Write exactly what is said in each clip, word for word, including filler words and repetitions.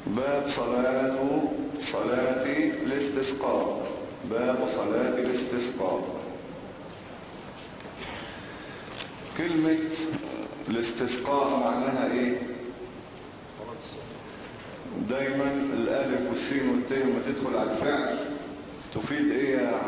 باب صلاة صلاة الاستسقاء. باب صلاة الاستسقاء. كلمة الاستسقاء معناها ايه؟ دايما الالف والسين والتاء لما تدخل على الفعل تفيد ايه يا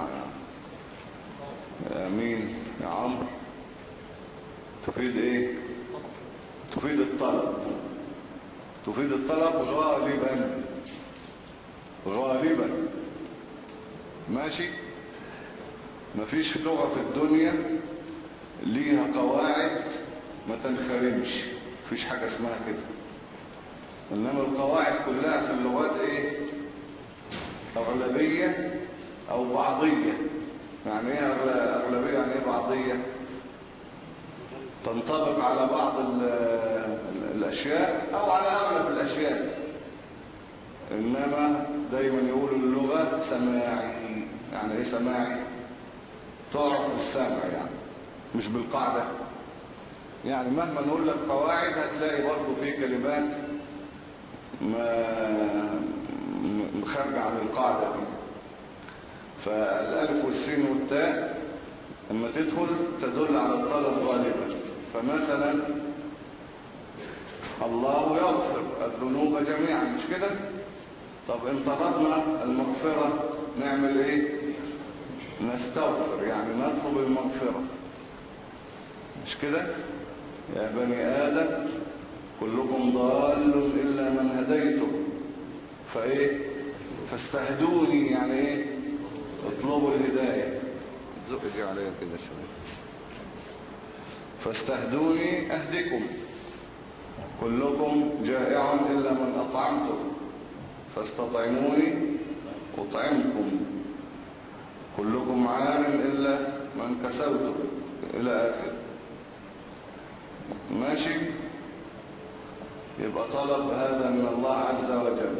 يا مين يا عمرو؟ تفيد ايه؟ تفيد الطلب. تفيد الطلب غالبا غالبا ماشي. مفيش لغة في الدنيا ليها قواعد ما تنخرمش، مفيش حاجة اسمها كده. انما القواعد كلها في اللغات ايه؟ اغلبية او بعضية. يعني ايه اغلبية؟ يعني ايه بعضية؟ تنطبق على بعض الاشياء او على اغلب الاشياء. انما دايما يقولوا اللغة سماعي. يعني ايه سماعي؟ تعرف بالسمع يعني مش بالقاعدة. يعني مهما نقول لك قواعد هتلاقي برضو في كلمات ما خارجة عن القاعدة دي. فالالف والسين والتاء لما تدخل تدل على الطلب غالبا. فمثلا الله يغفر الذنوب جميعا، مش كده؟ طب ان طلبنا المغفرة نعمل ايه؟ نستغفر، يعني نطلب المغفرة، مش كده؟ يا بني آدم كلكم ضال إلا من هديته فايه؟ فاستهدوني، يعني ايه؟ اطلبوا الهداية. زق دي عليا كده شوية. فاستهدوني أهدكم. كلكم جائع إلا من أطعمته فاستطعموني أطعمكم. كلكم عار إلا من كسوته، إلى آخر. ماشي. يبقى طلب هذا من الله عز وجل.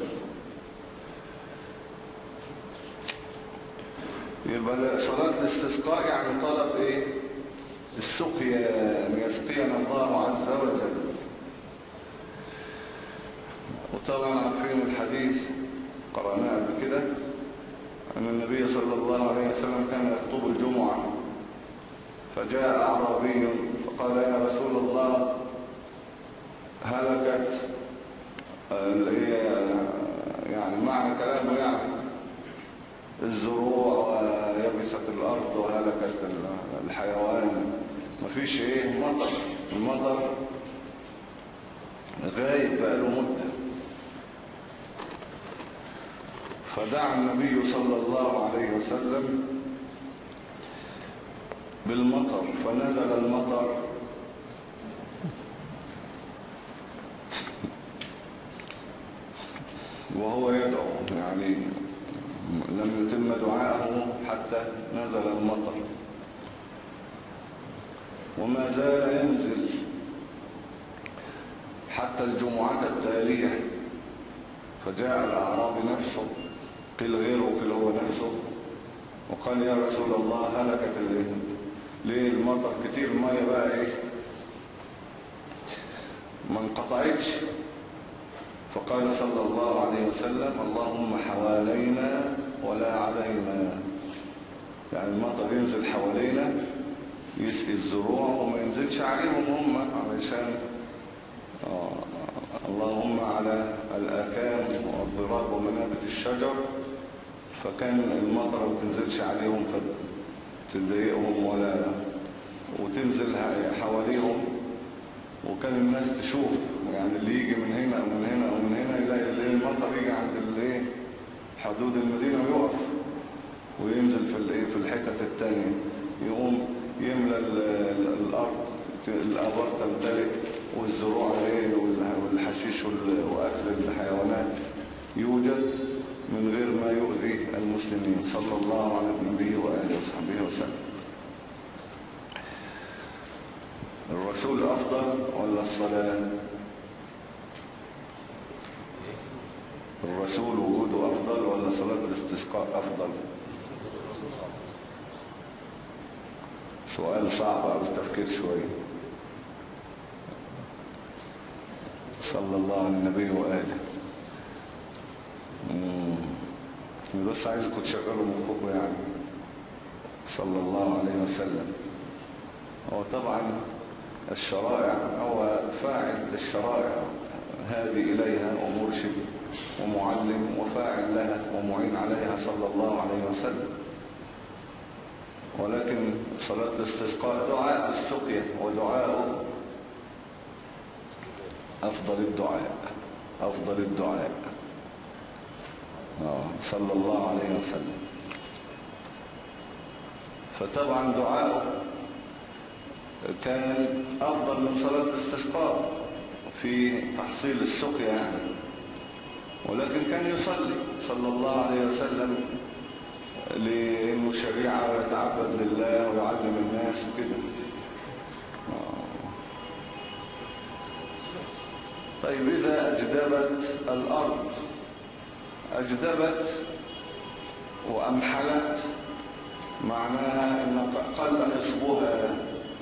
يبقى صلاة الاستسقاء يعني طلب ايه؟ السقيا، ان يسقينا الله عز وجل. وطبعا عارفين الحديث قرأناه قبل كده أن النبي صلى الله عليه وسلم كان يخطب الجمعة، فجاء أعرابي فقال يا رسول الله هلكت، يعني معنى كلامه يعني الزروع ويبست الأرض وهلكت الحيوان، مفيش ايه مطر، المطر غايب بقاله مدة. فدعا النبي صلى الله عليه وسلم بالمطر، فنزل المطر وهو يدعو، يعني لم يتم دعاءه حتى نزل المطر، وما زال ينزل حتى الجمعة التالية. فجاء الأعرابي نفسه، قيل غيره وقيل هو نفسه، وقال يا رسول الله هلكت الليل. ليه؟ المطر كتير، المية بقى ايه ما انقطعتش. فقال صلى الله عليه وسلم اللهم حوالينا ولا علينا، يعني المطر ينزل حوالينا يسقي الزروع وما ينزلش عليهم هم، علشان آه اللهم على الآكام والضراب ومنابت الشجر، فكان المطر ما تنزلش عليهم فتضايقهم ولا وتنزل حواليهم. وكان الناس تشوف، يعني اللي يجي من هنا او من هنا او من هنا يلاقي المطر يجي عند الايه حدود المدينة ويقف وينزل في الايه في الحتة التانية، يقوم يملى الارض، الابار تمتلئ والزروع ايه والحشيش واكل الحيوانات يوجد من غير ما يؤذي المسلمين صلى الله على النبي وآله وصحبه وسلم. الرسول أفضل ولا الصلاة؟ الرسول وجوده أفضل ولا صلاة الاستسقاء أفضل؟ سؤال صعب عاوز تفكير شوية. صلى الله على النبي وآله. بس عايزكم تشغلوا مخكم يعني. صلى الله عليه وسلم. هو طبعا الشرائع هو فاعل للشرائع هادي إليها ومرشد ومعلم وفاعل لها ومعين عليها صلى الله عليه وسلم. ولكن صلاة الاستسقاء دعاء السقيا، ودعاءه أفضل الدعاء أفضل الدعاء آه صلى الله عليه وسلم. فطبعا دعاءه كان أفضل من صلاة الاستسقاء في تحصيل السقيا يعني. ولكن كان يصلي صلى الله عليه وسلم لأنه شريعة ويتعبد لله ويعلم الناس وكده. طيب إذا أجدبت الأرض، أجدبت وأمحلت معناها أن قل خصبها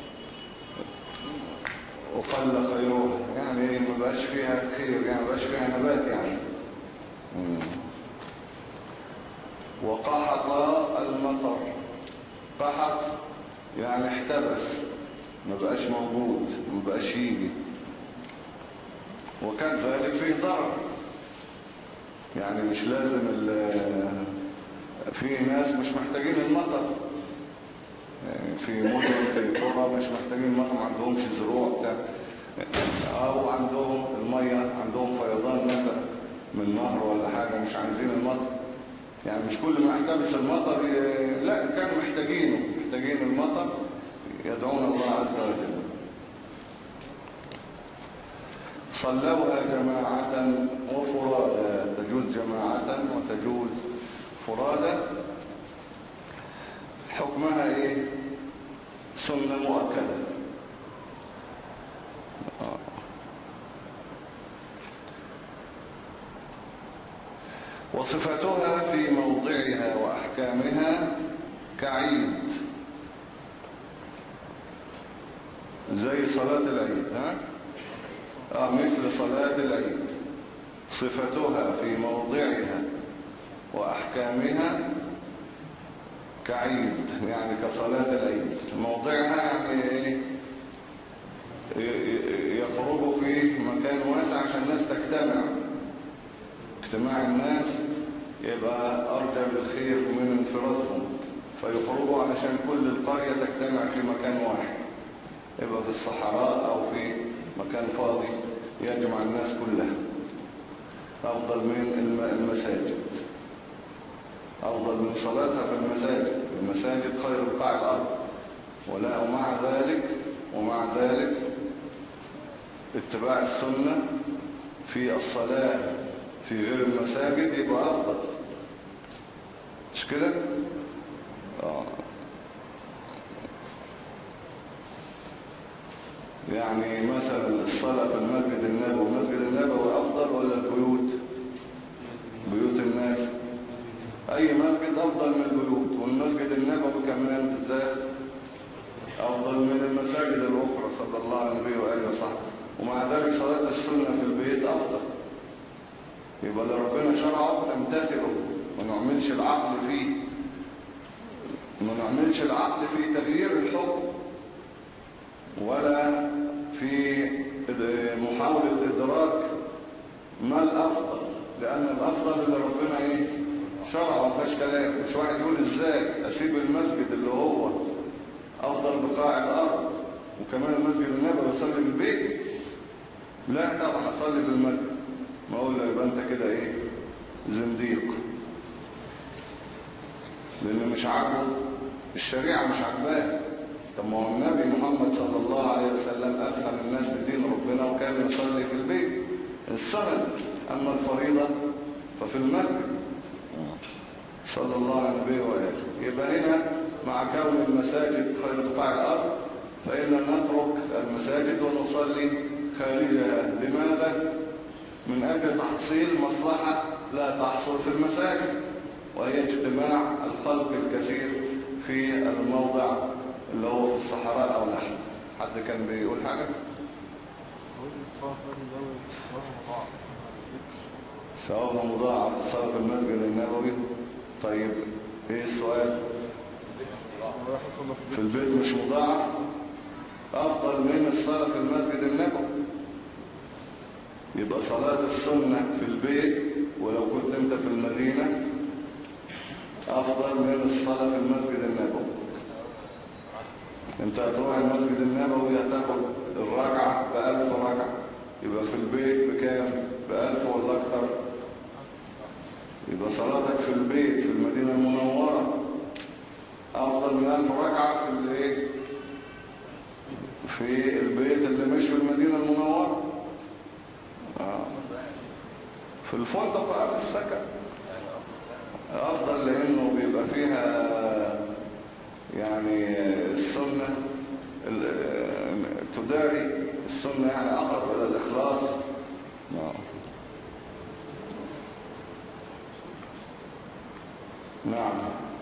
وقل خيرها، يعني ما بقاش فيها خير، يعني ما بقاش فيها نبات يعني. مم. وقحط المطر، قحط يعني احتبس، ما بقاش موجود، ما بقاش يجي. وكان ذلك فيه ضرر، يعني مش لازم في ناس مش محتاجين المطر، يعني في مدن في قرى مش محتاجين المطر، ما عندهمش زروع بتاع، او عندهم المية عندهم فيضان مثلا من نهر ولا حاجة مش عايزين المطر. يعني مش كل ما احتبس المطر ي... لا كانوا محتاجينه، محتاجين المطر، يدعون الله عز وجل. صلوها جماعة وفرادا، تجوز جماعة وتجوز فرادا. حكمها ايه؟ سنة مؤكدة. وصفتها في موضعها وأحكامها كعيد، زي صلاة العيد. ها؟ آه مثل صلاة العيد. صفتها في موضعها وأحكامها كعيد، يعني كصلاة العيد. موضعها يعني يخرجوا في مكان واسع عشان الناس تجتمع، اجتماع الناس يبقى أرجى بالخير من انفرادهم، فيخرجوا علشان كل القرية تجتمع في مكان واحد، يبقى في الصحراء أو في مكان فاضي يجمع الناس كلها. أفضل من المساجد، أفضل من صلاتها في المساجد. المساجد خير بقاع الأرض. ولا ومع ذلك ومع ذلك اتباع السنة في الصلاة في غير المساجد يبقى أفضل، مش كده؟ آه. يعني مثلا الصلاة في المسجد النبوي، المسجد النبوي أفضل ولا البيوت؟ بيوت الناس. أي مسجد أفضل من البيوت، والمسجد النبوي كمان بالذات أفضل من المساجد الأخرى صلى الله عليه وآله وصحبه. ومع ذلك صلاة السنة في البيت أفضل. يبقى اللي ربنا شرعه نمتثله، ما نعملش العقل فيه، ما نعملش العقل في تغيير الحكم ولا في محاولة إدراك ما الأفضل، لأن الأفضل اللي ربنا إيه شرعه، ما فيهاش كلام. مش واحد يقول إزاي أسيب المسجد اللي هو أفضل بقاع الأرض وكمان المسجد النبوي يصلي في البيت؟ لا طبعا أصلي في المسجد. ما أقول له يبقى أنت كده إيه زنديق، لأن مش عاجبه الشريعة، مش عاجباه. طب ما هو النبي محمد صلى الله عليه وسلم أفهم الناس بدين ربنا وكان يصلي في البيت السنن، أما الفريضة ففي المسجد صلى الله عليه وآله. يبقى هنا مع كون المساجد خير بقاع الأرض فإننا نترك المساجد ونصلي خارجها. لماذا؟ من أجل تحصيل مصلحة لا تحصل في المساجد، وهي اجتماع الخلق الكثير في الموضع اللي هو في الصحراء أو نحن. حد كان بيقول حاجة؟ ثوابها مضاعف الصلاة في المسجد النبوي طيب ايه السؤال؟ في البيت مش مضاعف؟ افضل من الصلاة في المسجد النبوي. يبقى صلاة السنة في البيت ولو كنت انت في المدينة افضل من الصلاة في المسجد النبوي. انت هتروح المسجد النبوي هتاخد الركعة بألف ركعة، يبقى في البيت بكام؟ بألف ولا اكتر؟ يبقى صلاتك في البيت في المدينة المنورة افضل من ألف ركعة في الايه؟ في البيت اللي مش في المدينة المنورة. آه. في الفندق أو السكن افضل، لانه بيبقى فيها يعني السنة تداري السنة، يعني اقرب الى الاخلاص. آه. نعم.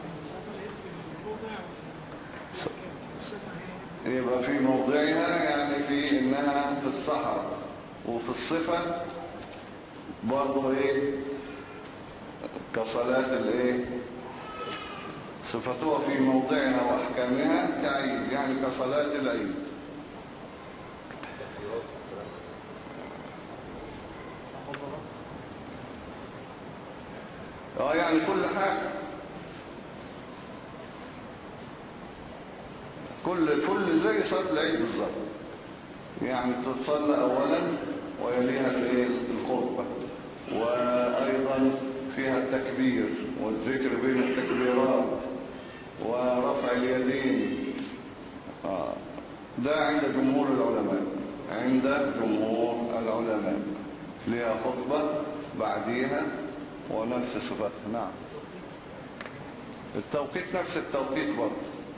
يبقى في موضعها، يعني في انها في الصحراء، وفي الصفة برضو ايه؟ كصلاة الايه؟ صفتها في موضعها واحكامها كعيد، يعني كصلاة العيد. اه يعني كل حاجة، كل كل زي صلاة العيد بالظبط. يعني تتصلى اولا ويليها الايه؟ الخطبة، وايضا فيها التكبير والذكر بين التكبيرات ورفع اليدين. آه. ده عند جمهور العلماء، عند جمهور العلماء ليها خطبة بعديها ونفس صفتها. نعم. التوقيت نفس التوقيت برضه.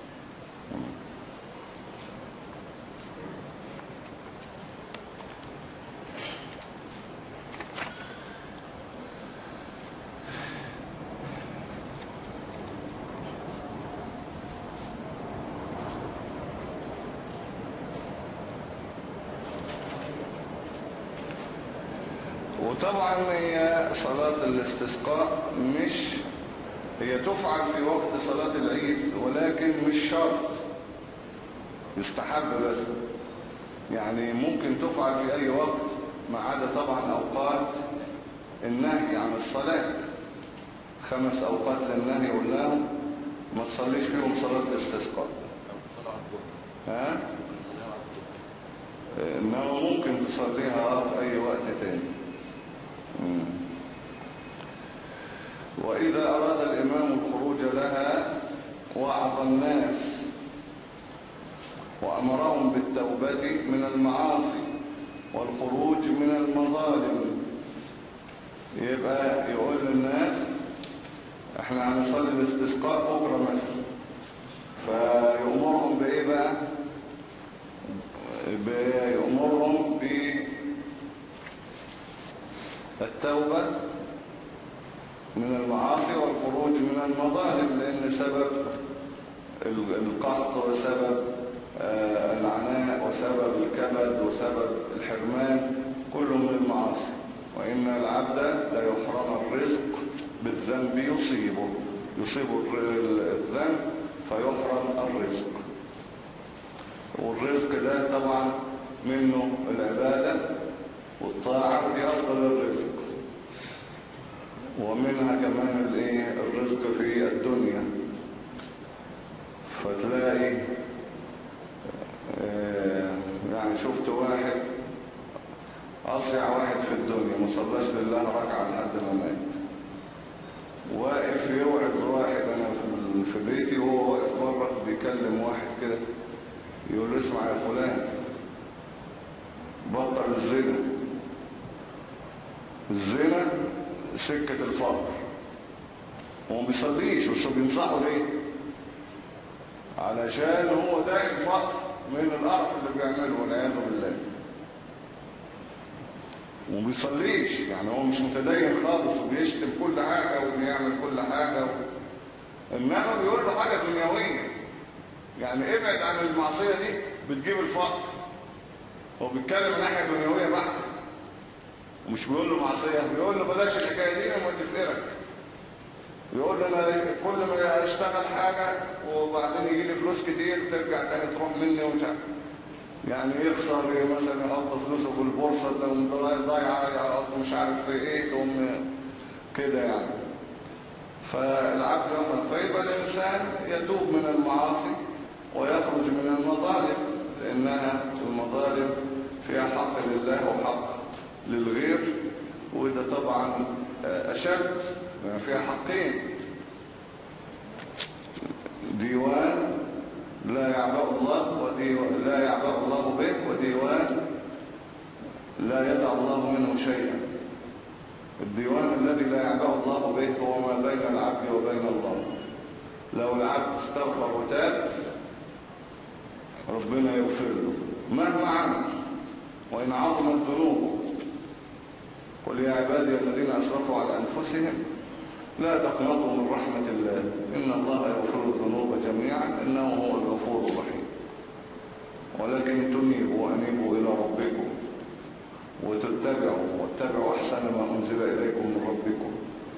وطبعا هي صلاة الاستسقاء مش هي تفعل في وقت صلاة العيد، ولكن مش شرط، يستحب بس. يعني ممكن تفعل في اي وقت ما عدا طبعا اوقات النهي عن الصلاة. خمس اوقات للنهي قلناهم ما تصليش فيهم صلاة الاستسقاء. ها؟ انما ممكن تصليها في اي وقت تاني. وإذا أراد الإمام الخروج لها وعظ الناس وأمرهم بالتوبة من المعاصي والخروج من المظالم. يبقى يقول للناس احنا هنصلي الاستسقاء بكرة مثلا، فيأمرهم بإيه بقى؟ بيأمرهم بالتوبة من المعاصي والخروج من المظالم، لأن سبب القحط وسبب العناء وسبب الكبد وسبب الحرمان كله من المعاصي. وإن العبد لا يحرم الرزق بالذنب يصيبه يصيبه الذنب فيحرم الرزق. والرزق ده طبعا منه العبادة والطاعة دي أفضل الرزق، ومنها كمان الايه؟ الرزق في الدنيا. فتلاقي اه يعني شفت واحد أصيع واحد في الدنيا ما صلاش لله ركعة لحد ما مات، واقف يوعظ واحد. انا في بيتي وهو واقف بره بيكلم واحد كده يقول له اسمع يا فلان بطل الزنا، الزنا سكة الفقر. هو ما بيصليش بس بينصحه ليه؟ علشان هو ده الفقر من القرف اللي بيعمله والعياذ بالله. وما بيصليش، يعني هو مش متدين خالص وبيشتم كل حاجة وبيعمل كل حاجة و... انما بيقول له حاجة دنيوية، يعني ابعد عن المعصية دي بتجيب الفقر. هو بيتكلم من ناحية دنيوية بحتة، ومش بيقول له معصية، بيقول له بلاش الحكاية دي لما تفقرك. يقول لي انا كل ما اشتغل حاجة وبعدين يجي لي فلوس كتير ترجع تاني تروح مني ومش عارف. يعني يخسر مثلا يحط فلوسه في البورصة تقوم ضايعة، يحط مش عارف في ايه تقوم كده يعني. فالعبد يوم فيبقى الانسان يتوب من المعاصي ويخرج من المظالم، لانها المظالم فيها حق لله وحق للغير، وده طبعا اشد فيها حقين. ديوان لا يعبأ الله وديوان لا يعبأ الله به، وديوان لا يدع الله منه شيئا. الديوان الذي لا يعبأ الله به هو ما بين العبد وبين الله. لو العبد استغفر وتاب ربنا يغفر له مهما عمل وإن عظمت ذنوبه. قل يا عبادي الذين أسرفوا على أنفسهم لا تقنطوا من رحمة الله إن الله يغفر الذنوب جميعا إنه هو الغفور الرحيم. ولكن تنيبوا وأنيبوا إلى ربكم وتتبعوا واتبعوا أحسن ما أنزل إليكم من ربكم.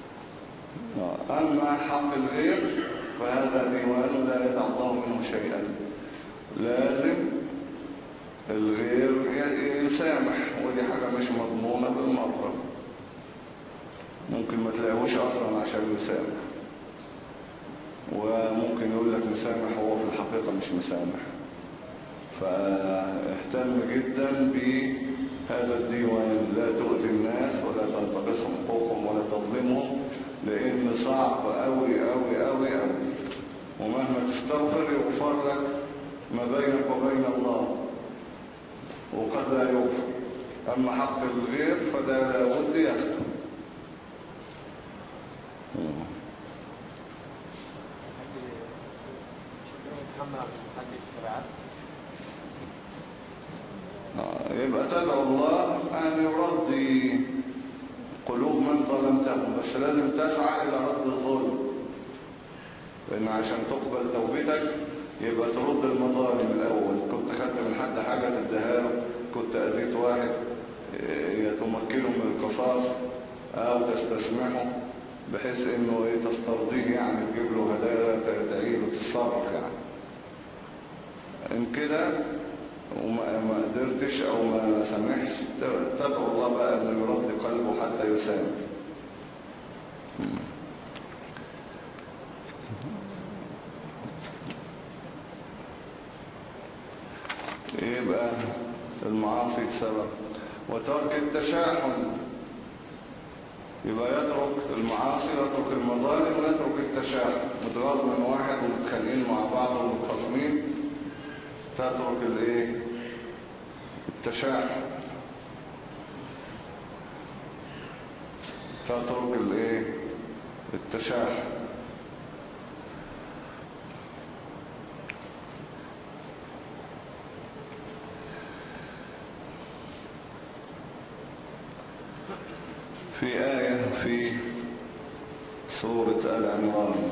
أما حق الغير فهذا ديوان لا يدع الله منه شيئا. لازم الغير يسامح، ودي حاجة مش مضمونة بالمرة. ممكن ما تلاقيهوش أصلا عشان يسامح، وممكن يقول لك مسامح وهو في الحقيقة مش مسامح. فاهتم جدا بهذا الديوان، لا تؤذي الناس ولا تنتقصهم حقوقهم ولا تظلمهم، لأن صعب أوي أوي أوي أوي. ومهما تستغفر يغفر لك ما بينك وبين الله، وقد لا يغفر. أما حق الغير فده لابد يخلق. يبقى تدعو الله أن يرضي قلوب من ظلمتهم، بس لازم تسعى إلى رد الظلم، لأن عشان تقبل توبتك يبقى ترد المظالم الأول. كنت خدت من حد حاجة تديها له، كنت أذيت واحد تمكنه من القصاص أو تستسمحه بحيث إنه إيه تسترضيه، يعني تجيب له هدايا تدعي له تتصرف يعني. إن كده وما قدرتش أو ما سمحش تدعو الله بقى أن يرد قلبه حتى يسامح. يبقى المعاصي سبب. وترك التشاحن، يبقى يترك المعاصي ويترك المظالم ويترك التشاحن. متغاظ من واحد ومتخانقين مع بعض ومتخاصمين، تترك الايه التشاحن، تترك الايه التشاحن. في آية في سورة آل عمران،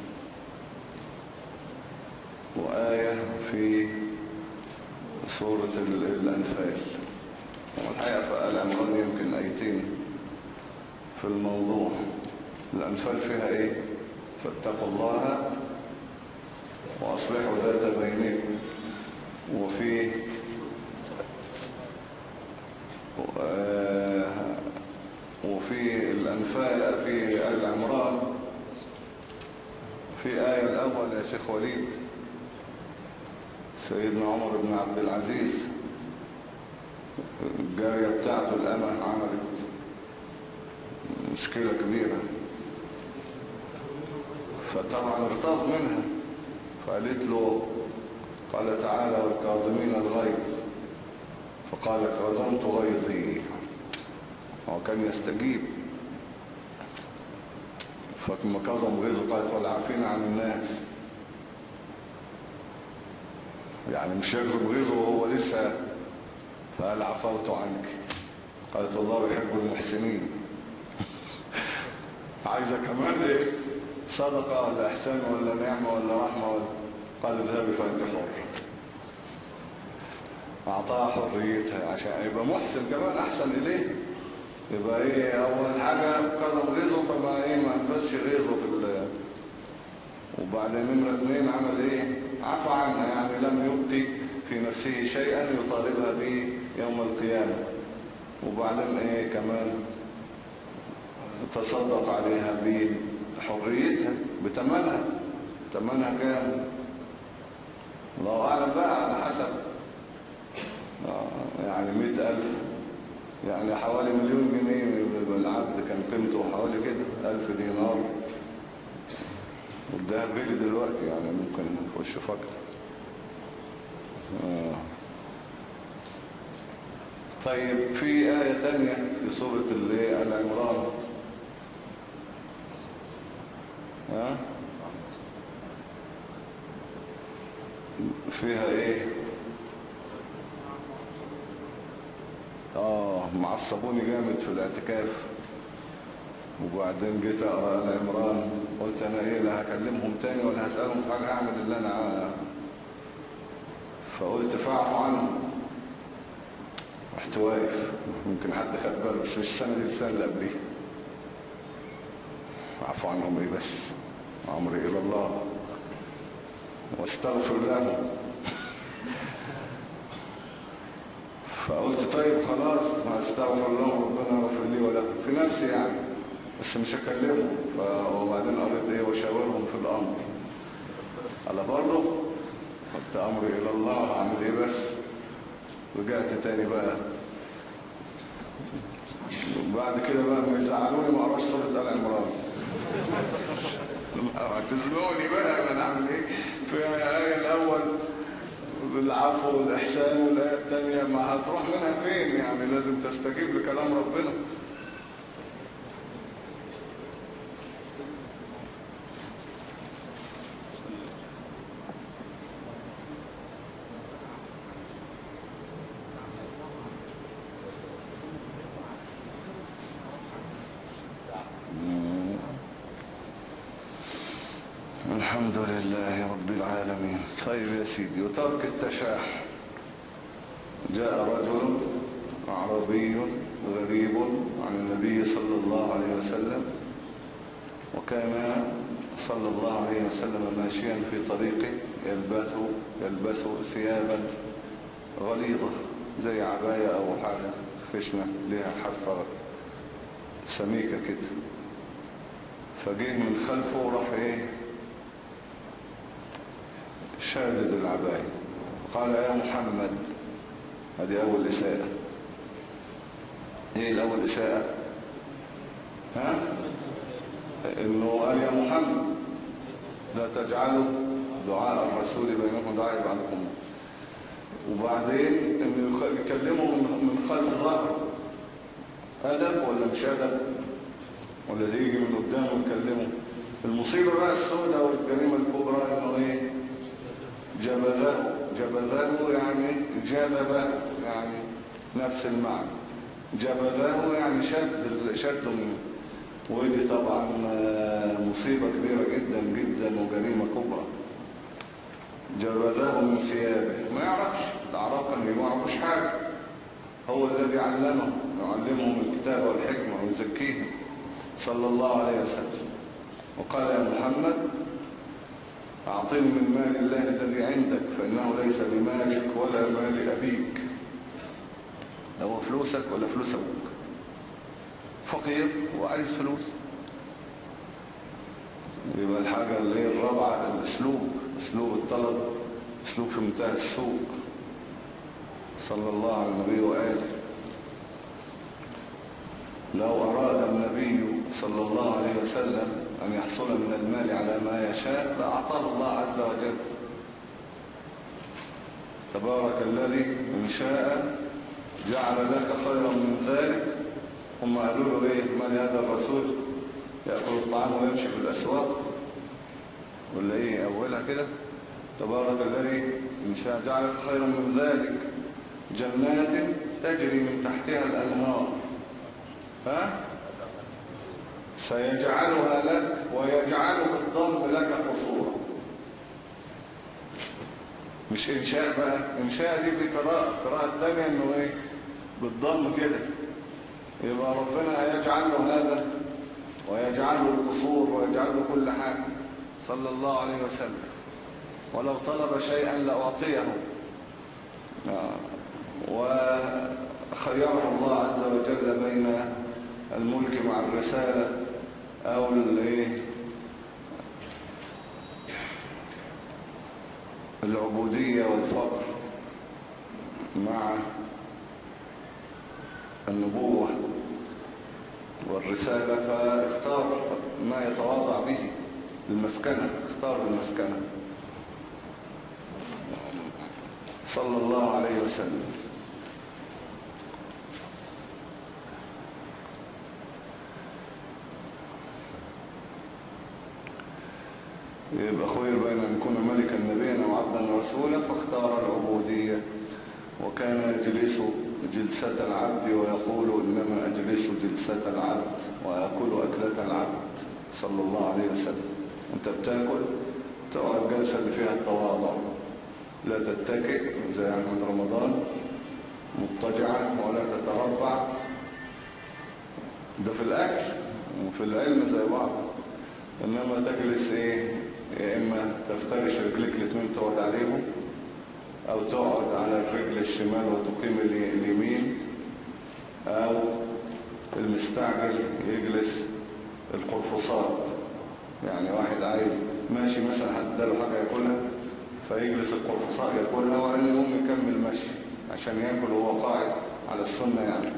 وآية في سورة الأنفال. والحقيقة في آل عمران يمكن آيتين في الموضوع. الأنفال فيها إيه؟ فاتقوا الله وأصلحوا ذات بينكم. وفي آه وفي الأنفال في آل عمران في آية الأول يا شيخ وليد، سيدنا عمر بن عبد العزيز الجارية بتاعته الأمة عملت مشكلة كبيرة، فطبعا ارتض منها، فقالت له قال تعالى والكاظمين الغيظ، فقال كظمت غيظي. هو كان يستجيب، فكما كظم غيظه قالت والعافين عن الناس، يعني مش يكظم غيظه وهو لسه. فقال عفوت عنك، قالت الله يحب المحسنين. عايزة كمان ايه؟ صدقة ولا احسان ولا نعمة ولا رحمة ولا؟ قال اذهبي فانت حر. اعطاها حريتها عشان يبقى محسن كمان احسن اليه. يبقى ايه اول حاجة كظم غيظه، فما ايه ما انفسش غيظه في ال وبعدين نمرة اتنين عمل ايه عفى عنها، يعني لم يبقي في نفسه شيئا يطالبها به يوم القيامة. وبعدين ايه كمان تصدق عليها بحريتها بتمنها. تمنها كام الله اعلم بقى، على حسب آه يعني مئة الف، يعني حوالي مليون جنيه. العبد كان قيمته حوالي كده الف دينار، والذهب غالي دلوقتي يعني ممكن نخش فكر. آه. طيب في آية تانية في سورة اللي العمران ها فيها ايه اه معصبوني جامد في الاعتكاف، وبعدين جيت اقرا العمران قلت انا ايه لا هكلمهم تاني ولا هسألهم في حاجة، هعمل اللي انا عا... فقلت فاعفوا عنهم. رحت واقف، ممكن حد خد باله بس مش السنة دي السنة اللي قبليها. اعفوا عنهم ايه بس، امري الى الله واستغفر لهم. فقلت طيب خلاص ما استغفر لهم ربنا يغفر لي ولكم في نفسي يعني، بس مش هكلمهم. وبعدين قريت ايه وشاورهم في الامر على برضه قلت امري الى الله اعمل ايه بس. رجعت تاني بقى بعد كده بقى ما يزعلوني ما اقراش سوره ال عمران. تزنوني بقى انا اعمل ايه في الايه الاول بالعفو والاحسان، والايه الثانيه ما هتروح منها فين يعني، لازم تستجيب لكلام ربنا. الحمد لله رب العالمين. طيب يا سيدي، وترك التشاح. جاء رجل أعرابي غريب عن النبي صلى الله عليه وسلم، وكان صلى الله عليه وسلم ماشيا في طريقه يلبس يلبس ثيابا غليظة زي عباية أو حاجة خشنة لها حرفة سميكة كده. فجيه من خلفه وراح ايه شادد العباية، قال يا محمد. هذه أول إساءة. ايه الأول إساءة ها إنه قال يا محمد لا تجعلوا دعاء الرسول بينكم دعاء بعضكم. وبعدين إنه يكلمه من خلف ظهره. أدب ولا مش أدب؟ ولا اللي يجي من قدامه يكلمه؟ المصيبة بقى السوداء والجريمة الكبرى إنه إيه جبذه. جبذه يعني جذبه، يعني نفس المعنى. جبذه يعني شد شده منه. ودي طبعا مصيبة كبيرة جدا جدا وجريمة كبرى. جبذه من ثيابه، ما يعرفش الأعراب كانوا ما يعرفوش حاجة. هو الذي علمهم يعلمهم الكتاب والحكمة ويزكيهم صلى الله عليه وسلم. وقال يا محمد أعطني من مال الله الذي عندك فإنه ليس بمالك ولا مال أبيك. لو فلوسك ولا فلوس أبوك، فقير وعايز فلوس. يبقى الحاجة اللي هي الرابعة الأسلوب، أسلوب الطلب أسلوب في منتهى السوء. صلى الله على النبي وآله. لو أراد النبي صلى الله عليه وسلم أن يحصل من المال على ما يشاء لأعطاه الله عز وجل. تبارك الذي إن شاء جعل لك خيرا من ذلك. هم قالوا له إيه من هذا الرسول يأكل الطعام ويمشي في الأسواق ولا إيه أولها كده. تبارك الذي إن شاء جعل لك خيرا من ذلك جنات تجري من تحتها الأنهار ها سيجعلها لك ويجعل بالضم لك قصورا. مش إنشاء بقى، إنشاء دي في قراءة قراءة تانية إنه إيه بالضم كده يبقى ربنا هيجعل له هذا ويجعل له القصور ويجعل له كل حاجة صلى الله عليه وسلم. ولو طلب شيئا لأعطيه. وخيره الله عز وجل بين الملك مع الرسالة أو العبودية والفقر مع النبوة والرسالة، فاختار ما يتواضع به المسكنة، اختار المسكنة صلى الله عليه وسلم. يبقى خير بين أن يكون ملكا نبيا أو عبدا رسولا، فاختار العبودية. وكان يجلس جلسة العبد ويقول إنما أجلس جلسة العبد وأكل أكلة العبد صلى الله عليه وسلم. أنت بتاكل تقعد جلسة اللي فيها التواضع، لا تتكئ زي أحمد رمضان مضطجعا ولا تتربع، ده في الأكل وفي العلم زي بعض. إنما تجلس إيه، يا إما تفترش رجلك الاثنين تقعد عليهم، أو تقعد على الرجل الشمال وتقيم اليمين، أو المستعجل يجلس القرفصات. يعني واحد عايز ماشي مثلا حد له حاجة ياكلها فيجلس القرفصاء ياكلها وقال لي يقوم يكمل ماشي عشان ياكل وهو قاعد على السنة يعني.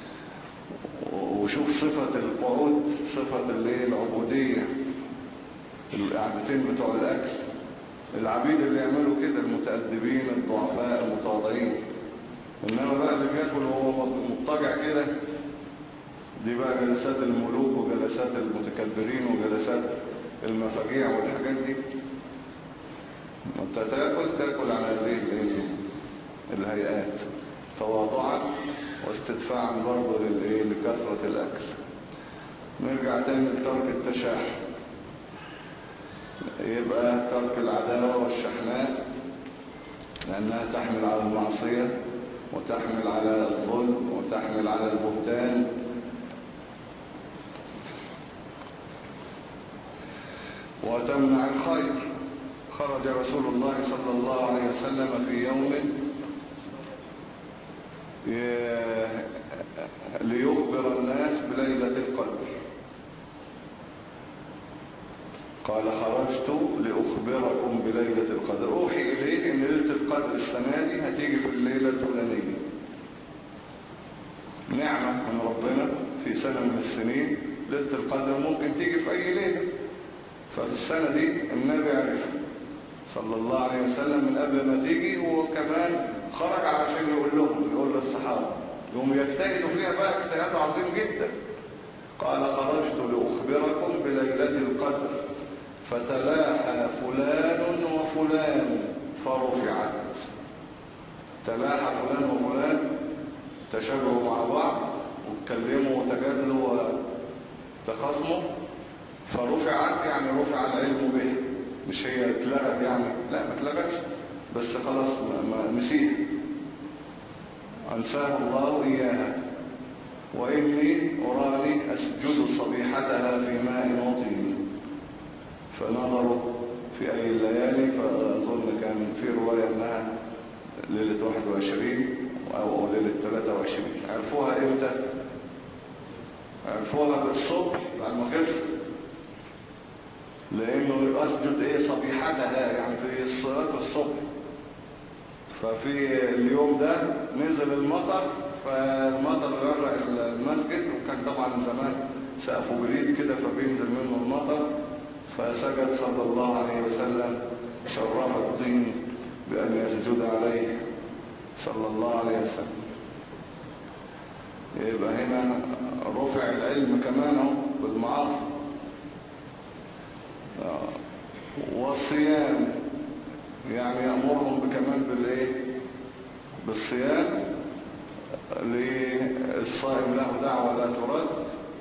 وشوف صفة القعود، صفة اللي العبودية، القعدتين بتوع الأكل. العبيد اللي يعملوا كده المتأدبين الضعفاء المتواضعين. إنما بقى اللي بياكل وهو مضطجع كده، دي بقى جلسات الملوك وجلسات المتكبرين وجلسات المفاجيع والحاجات دي. انت تاكل تاكل على هذه الهيئات تواضعا واستدفاعا برضه لكثرة الأكل. نرجع تاني لترك التشاحن. يبقى ترك العداوة والشحناء، لأنها تحمل على المعصية وتحمل على الظلم وتحمل على البهتان. وتمنع الخير. خرج رسول الله صلى الله عليه وسلم في يوم ليخبر الناس بليلة القدر. قال خرجت لأخبركم بليلة القدر. أوحي إليه إن ليلة القدر السنة دي هتيجي في الليلة الفلانية. نعمة من ربنا في سنة من السنين. ليلة القدر ممكن تيجي في أي ليلة، ففي السنة دي النبي عرف صلى الله عليه وسلم من قبل ما تيجي، وكمان خرج علشان يقول لهم، يقول للصحابة يوم يجتهدوا فيها بقى اجتهاد عظيم جدا. قال خرجت لأخبركم بليلة القدر فتلاحى فلان وفلان فرفعت. تلاحى فلان وفلان، تشابهوا مع بعض واتكلموا وتجادلوا وتخاصموا، فرفعت يعني رفع العلم به. مش هي اتلغت يعني، لا ما اتلغتش، بس خلاص ما نسيها، أنساها الله إياها. وإني أراني أسجد صبيحتها في ماء وطين. فنظروا في أي الليالي، فأظن كان في رواية أنها ليلة واحد وعشرين أو ليلة ثلاثة وعشرين. عرفوها إمتى؟ عرفوها بالصبح بعد ما خلصت، لأنه أسجد إيه صبيحتها يعني في صلاة الصبح. ففي اليوم ده نزل المطر، فالمطر غرق المسجد، وكان طبعا زمان سقفه جديد كده فبينزل منه المطر. فسجد صلى الله عليه وسلم، شرف الطين بأن يسجد عليه صلى الله عليه وسلم. يبقى هنا رفع العلم كمان بالمعاصي. والصيام يعني يأمرهم كمان بالايه، بالصيام. للصائم له دعوة لا ترد.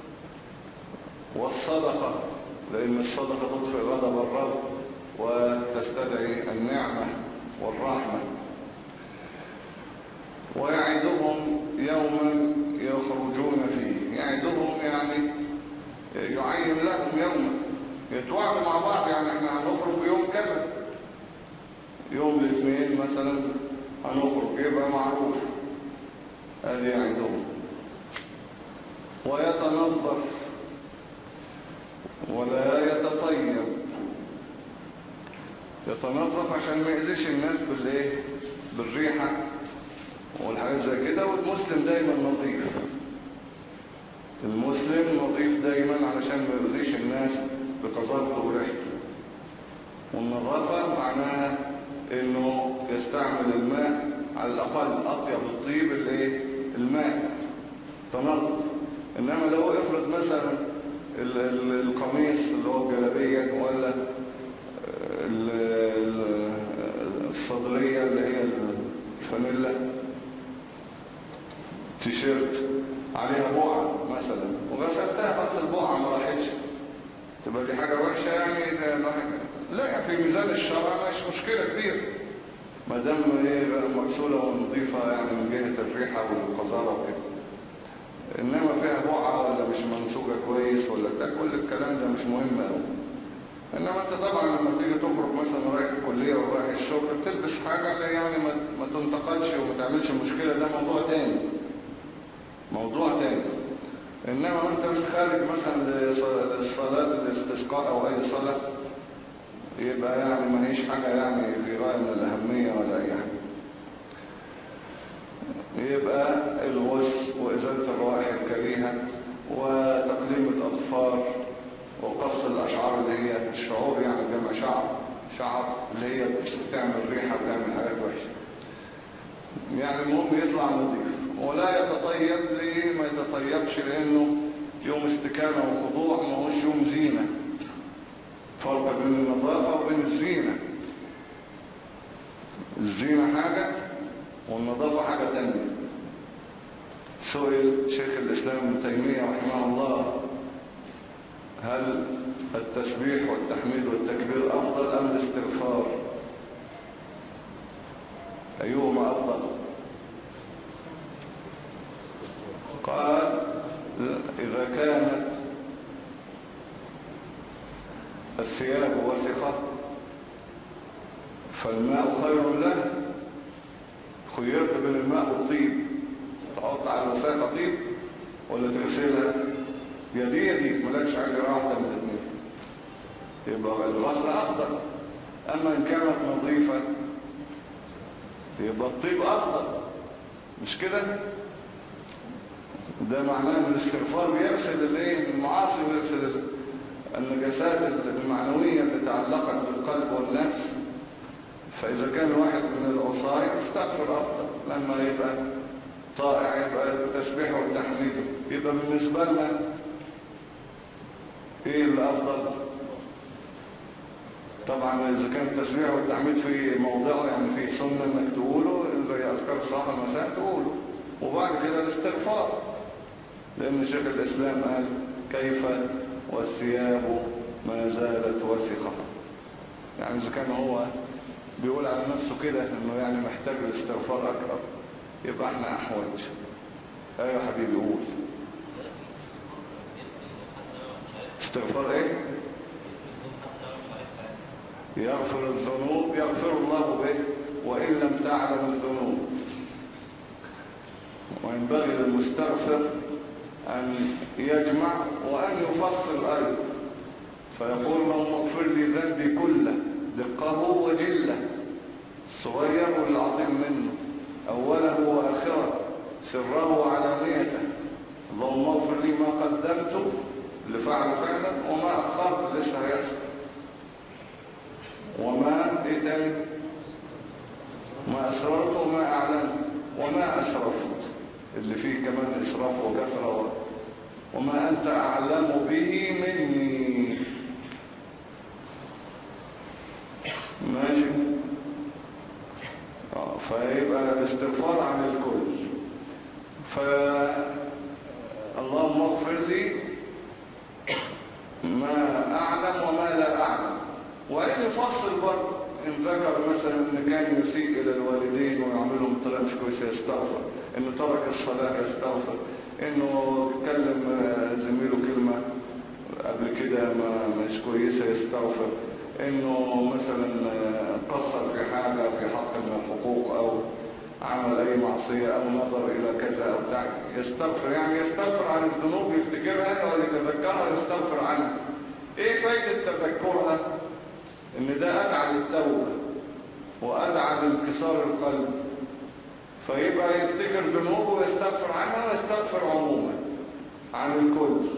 والصدقة، لأن الصدقة تطفئ غضب الرب وتستدعي النعمة والرحمة. ويعدهم يوما يخرجون فيه. يعدهم يعني يعين لهم يوما، يتوعدوا مع بعض، يعني احنا هنخرج يوم كذا، يوم الاثنين مثلا هنخرج، يبقى معروف هذه يعدهم. ويتنظف ولا يتطيب، يتنظف عشان ما يأذيش الناس بالايه، بالريحة والحاجات زي كده. والمسلم دايما نظيف، المسلم نظيف دايما علشان ما يأذيش الناس بقذارته وريحته. والنظافة معناها انه يستعمل الماء على الاقل اطيب الطيب الايه، الماء تنظف. انما لو افرض مثلا ال- ال- القميص اللي هو الجلابية ولا ال- ال- الصدرية اللي هي الفانيلا تيشيرت عليها بقعة مثلا وغسلتها، خلاص البقعة ما راحتش، تبقى دي حاجة وحشة يعني؟ ده الواحد لا، في ميزان الشرع مش مشكلة كبيرة ما دام ايه مغسولة ونظيفة يعني من جهة الريحة والقذارة وكده. انما فيها بقعة ولا مش منسوجة كويس ولا بتاع، كل الكلام ده مش مهم قوي. انما انت طبعا لما تيجي تخرج مثلا رايح الكلية ورايح الشغل بتلبس حاجة اللي يعني ما ما تنتقدش وما تعملش مشكلة، ده موضوع تاني، موضوع تاني. انما انت مش خارج مثلا للصلاة الاستسقاء او اي صلاة، يبقى يعني ما هيش حاجة يعني في غاية من الاهمية ولا اي حاجة. يبقى الغسل وازالة الروائح الكريهة وتقليم الاظفار وقص الاشعار اللي هي الشعور، يعني جمع شعر، شعر اللي هي بتعمل ريحة وتعمل حاجات وحشة. يعني المهم يطلع نظيف. ولا يتطيب، ليه ما يتطيبش؟ لانه يوم استكانة وخضوع، ما هوش يوم زينة. فرق بين النظافة وبين الزينة، الزينة حاجة والنظافة حاجة تانية. سئل شيخ الإسلام ابن تيمية رحمه الله: هل التسبيح والتحميد والتكبير أفضل أم الاستغفار؟ أيهما أفضل؟ قال: إذا كانت الثياب وسخة فالماء خير له. خيرت بين الماء والطيب، تحط على الوساخة طيب ولا تغسلها؟ يدي يدي، ملاكش حاجة واحدة من الاثنين، يبقى الغسل أفضل. أما إن كانت نظيفة يبقى الطيب أفضل، مش كده؟ ده معناه ان الاستغفار بيغسل الايه، المعاصي، ويغسل النجاسات المعنوية اللي تعلقت بالقلب والنفس. فإذا كان واحد من العصاة يستغفر أفضل، لما يبقى طائع يبقى التسبيح والتحميد. يبقى بالنسبة لنا ايه الأفضل؟ طبعا إذا كان التسبيح والتحميد في موضعه، يعني في سنة انك تقوله زي أذكار الصباح والمساء تقوله، وبعد كده الاستغفار. لأن شيخ الإسلام قال: كيف والثياب ما زالت وسخة. يعني إذا كان هو بيقول على نفسه كده إنه يعني محتاج الاستغفار أكثر، يبقى احنا أحوج. أيوة يا حبيبي قول. استغفار إيه؟ يغفر الذنوب، يغفر الله به وإن لم تعلم الذنوب. وينبغي للمستغفر أن يجمع وأن يفصل أيضا، فيقول: اللهم اغفر لي ذنبي كله، دقه وجله، الصغير والعظيم منه، أوله وآخره، سره وعلانيته. اللهم اغفر لي ما قدمته اللي فعله فعلا، وما أخرت لسه هيحصل، وما إيه تاني؟ ما أسررت وما أعلنت وما أسرفت، اللي فيه كمان إسراف وكثرة، وما أنت أعلم به مني. ماشي. فيبقى الاستغفار عن الكل. فاللهم اغفر لي ما أعلم وما لا أعلم. وإن يفصل برضه، إن ذكر مثلا إن كان يسيء إلى الوالدين ويعملهم بطريقة مش كويسة يستغفر، إنه ترك الصلاة يستغفر، انه يتكلم زميله كلمة قبل كده ما مش كويسة يستغفر، انه مثلا قصر في حاجة في حق من الحقوق او عمل اي معصية او نظر الى كذا او بتاع يستغفر، يعني يستغفر عن الذنوب يفتكرها ويتذكرها ويستغفر عنها. ايه فايدة تذكرها؟ ان ده ادعى للتوبة وادعى لانكسار القلب، فيبقى يفتكر ذنوبه ويستغفر عنها ويستغفر عموما عن الكل.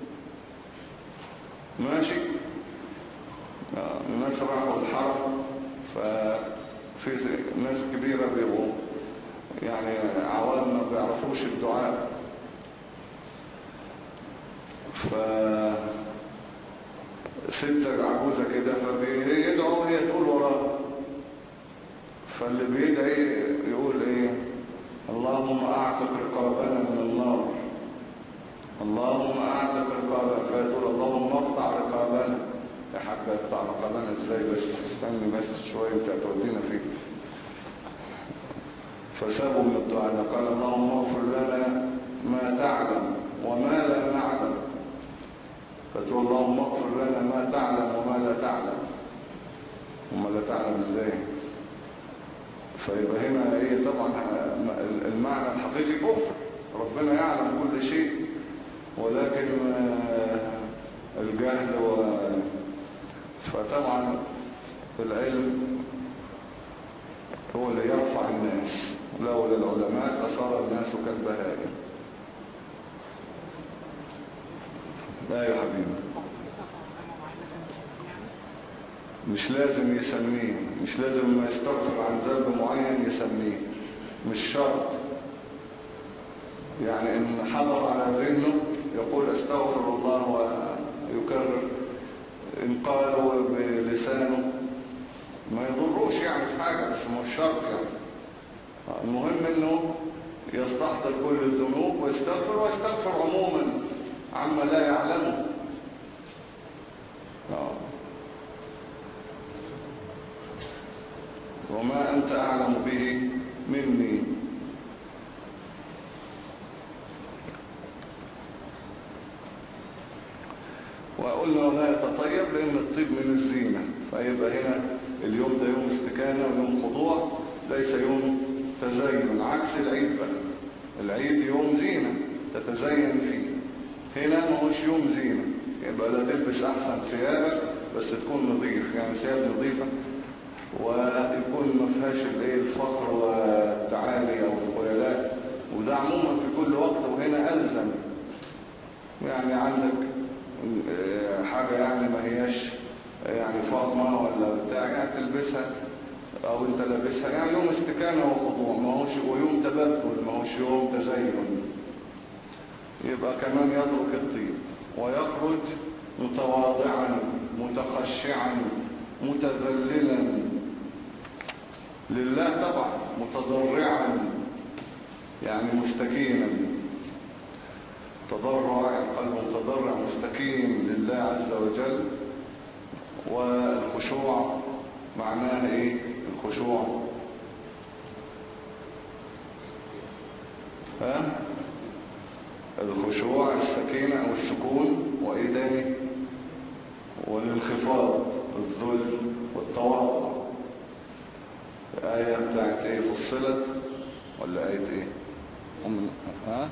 ماشي. آه. الناس راحوا الحرم، ففي ناس كبيرة بيبقوا يعني عوام ما بيعرفوش الدعاء، ف ستة عجوزة كده فبيدعوا وهي تقول وراه، فاللي بيدعي يقول ايه؟ اللهم اعتق رقابنا من النار، اللهم اعتق رقابنا، فيقول اللهم اقطع رقابنا. يا حاج اقطع رقابنا ازاي؟ بس استني بس شوية انت هتودينا فيه. فسابوا من الدعاء، قال اللهم اغفر لنا ما تعلم وما لا نعلم، فتقول اللهم اغفر لنا ما تعلم وما لا تعلم. وما لا تعلم ازاي؟ فيبقى هنا ايه؟ طبعا المعنى الحقيقي كفر، ربنا يعلم كل شيء، ولكن الجهل و... فطبعا العلم هو اللي يرفع الناس، لولا العلماء لصار الناس كالبهائم. لا يا حبيبي، مش لازم يسميه، مش لازم ما يستغفر عن ذنب معين يسميه، مش شرط. يعني ان حضر على ذهنه يقول استغفر الله ويكرر، ان قاله بلسانه ما يضروش يعني في حاجة، بس مش شرط يعني. المهم انه يستحضر كل الذنوب ويستغفر، ويستغفر عموما عما لا يعلمه. وما أنت أعلم به مني. وقلنا ولا يتطيب لأن الطيب من الزينة، فيبقى هنا اليوم ده يوم استكانة ويوم خضوع، ليس يوم تزين، عكس العيد بقى. العيد يوم زينة تتزين فيه، هنا ما هوش يوم زينة. يبقى لا تلبس أحسن ثيابك بس تكون نظيف، يعني ثياب نظيفة ويكون ما فيهاش الايه الفخر والتعالي او الخيلاء، وده عموما في كل وقت. وهنا ألزم، يعني عندك حاجة يعني ما هياش يعني فخمة ولا بتاع يعني تلبسها او انت لابسها، يعني يوم استكانة وخضوع، ما هوش ويوم تبذل، ما هوش يوم تزين. يبقى كمان يترك الطيب ويخرج متواضعا متخشعا متذللا لله، طبعا متضرعا يعني مستكينا، تضرع القلب متضرع مستكين لله عز وجل. والخشوع معناه ايه؟ الخشوع ها الخشوع السكينة او السكون، وايه تاني؟ والانخفاض، الذل والتواضع. الآية بتاعت ايه؟ فصلت ولا آية ايه؟ أم... ها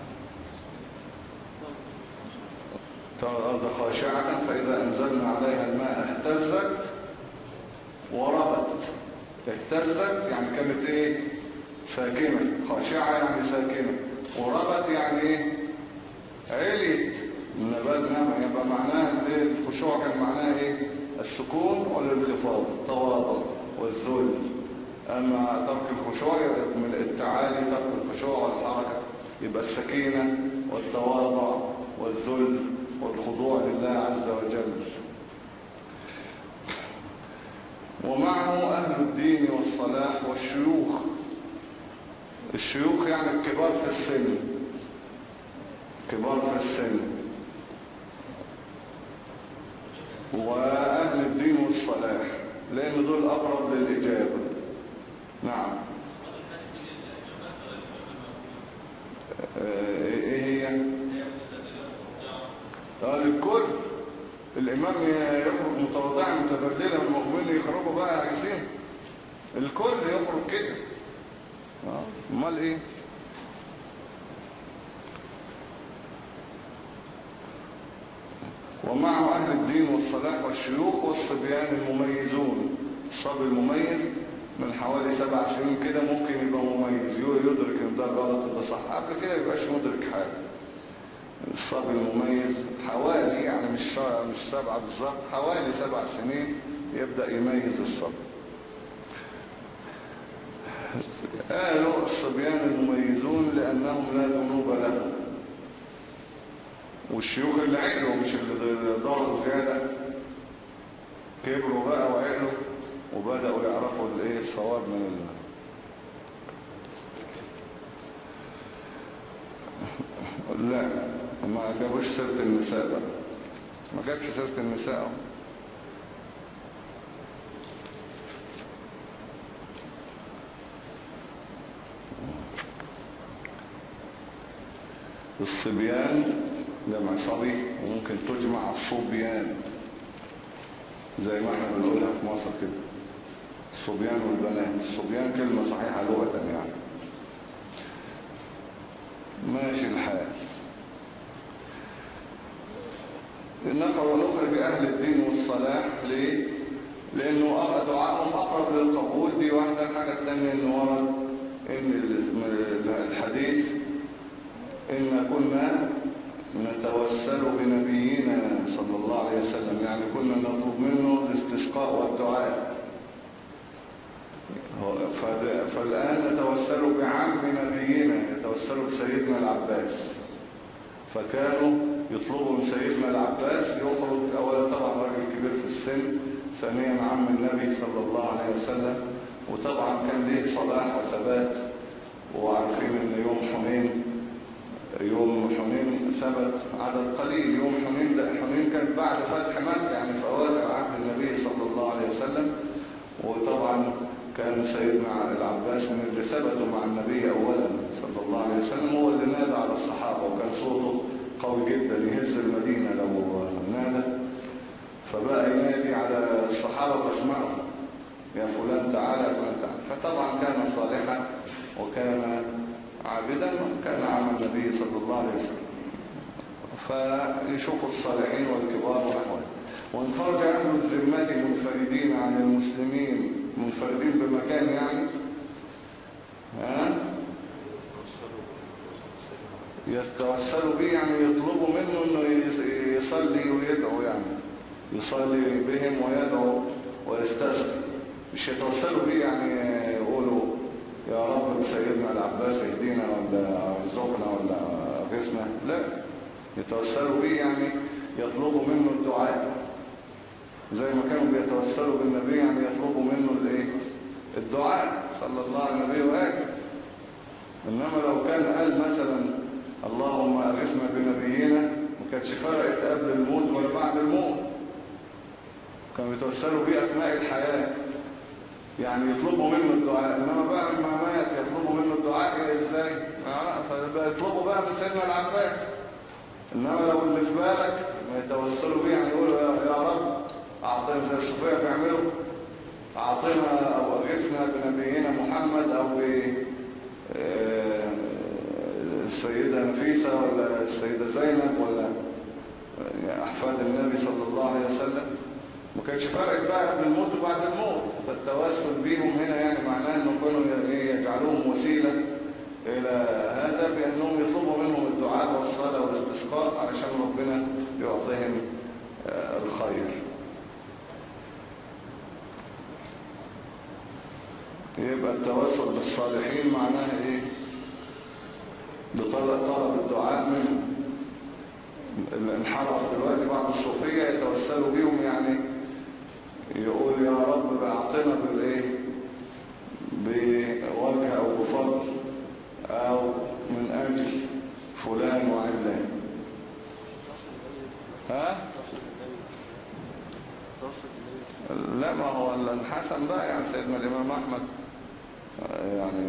ترى الأرض خاشعة فإذا أنزلنا عليها الماء اهتزت وربت. اهتزت يعني كانت ايه؟ ساكنة. خاشعة يعني ساكنة. وربت يعني ايه؟ عليت. النبات نعم. يبقى معناها الخشوع كان معناها ايه؟ السكون والانخفاض، التواضع والذل. أما ترك الخشوع من التعالي، ترك الخشوع والحركة، يبقى السكينة والتواضع والذل والخضوع لله عز وجل. ومعه أهل الدين والصلاح والشيوخ. الشيوخ يعني الكبار في السن، كبار في السن. وأهل الدين والصلاح لأن دول أقرب للإجابة. نعم. ايه هي؟ الكل الإمام يخرج متواضعا متذللا والمؤمنين يخرجوا بقى عايزين الكل يخرج كده. امال ايه؟ ومعه أهل الدين والصلاح والشيوخ والصبيان المميزون. الصبي المميز من حوالي سبع سنين كده ممكن يبقى مميز، يدرك ان ده غلط وده صح، قبل كده يبقاش مدرك حاجة. الصبي المميز حوالي يعني مش مش سبعة بالظبط، حوالي سبع سنين يبدأ يميز الصبي. قالوا الصبيان المميزون لأنهم لا ذنوب لهم. والشيوخ اللي عقلوا مش اللي ضاروا زيادة، كبروا بقى وعقلوا وبدأوا يعرفوا الايه الصواب من الله. لا ما جابوش سيرة النساء بقى، ما جابش سيرة النساء. الصبيان جمع صبي وممكن تجمع الصبيان زي ما احنا بنقولها في مصر كده، الصبيان والبنات. الصبيان كلمة صحيحة لغة يعني. ماشي الحال. نفر ونخرج أهل الدين والصلاح. ليه؟ لأنه دعائهم أقرب للقبول. دي واحدة. الحاجة الثانية إنه ورد إن الحديث إن كنا نتوسل بنبينا صلى الله عليه وسلم، يعني كنا نطلب منه الاستسقاء والدعاء. فالآن نتوسل بعم نبينا، يتوسلوا بسيدنا العباس. فكانوا يطلبوا من سيدنا العباس يخرج أولا طبعا راجل كبير في السن، ثانيا عم النبي صلى الله عليه وسلم، وطبعا كان ليه صلاح وثبات. وعارفين ان يوم حنين يوم حنين ثبت عدد قليل. يوم حنين ده حنين كان بعد فتح مكة، يعني في أوائل عهد النبي صلى الله عليه وسلم. وطبعا كان سيدنا العباس من اللي ثبتوا مع النبي أولا صلى الله عليه وسلم، هو اللي نادى على الصحابة، وكان صوته قوي جدا يهز المدينة لو نادى. فبقى ينادي على الصحابة فاسمعوا يا فلان تعالى فلان تعالى. فطبعا كان صالحا وكان عابدا وكان عام النبي صلى الله عليه وسلم. فيشوفوا الصالحين والكبار والأحوال. وان خرج أهل الذمة منفردين عن المسلمين، منفردين بمكان يعني، ها يتوسلوا به، يعني يطلبوا منه انه يصلي ويدعو، يعني يصلي بهم ويدعو ويستسقي. مش يتوسلوا به يعني يقولوا يا رب سيدنا العباس اهدينا ولا ارزقنا ولا اغثنا، لا، يتوسلوا به يعني يطلبوا منه الدعاء، زي ما كانوا بيتوسلوا بالنبي يعني يطلبوا منه الايه الدعاء صلى الله عليه النبي وآله. انما لو كان قال مثلا اللهم اغثنا بنبينا ما كانتش فرقت قبل الموت ولا بعد الموت، كانوا يتوسلوا به اثناء الحياه، يعني يطلبوا منه الدعاء. انما بقى لما مات يطلبوا منه الدعاء ازاي؟ فبقى يطلبوا بقى من سيدنا العباس. انما لو اللي في بالك ما يتوسلوا بيه يعني يقولوا يا رب اعطينا زي الصوفيه بيعملوا، اعطينا او اغثنا بنبينا محمد او ب السيده نفيسه ولا السيده زينب ولا احفاد النبي صلى الله عليه وسلم. ما كانش فرق بقى قبل الموت وبعد الموت. فالتوسل بيهم هنا يعني معناه انه كانوا يجعلوهم وسيله الى هذا بانهم يطلبوا منهم الدعاء والصلاه والاستسقاء علشان ربنا يعطيهم الخير. يبقى التوسل بالصالحين معناه ايه؟ بطلب طلب الدعاء منهم. اللي انحرف دلوقتي بعض الصوفيه يتوسلوا بيهم، يعني يقول يا رب اعطنا بالايه بوجه او بفضل او من اجل فلان وعلان. ها لا، ما هو الحسن بقى يعني سيدنا الامام احمد يعني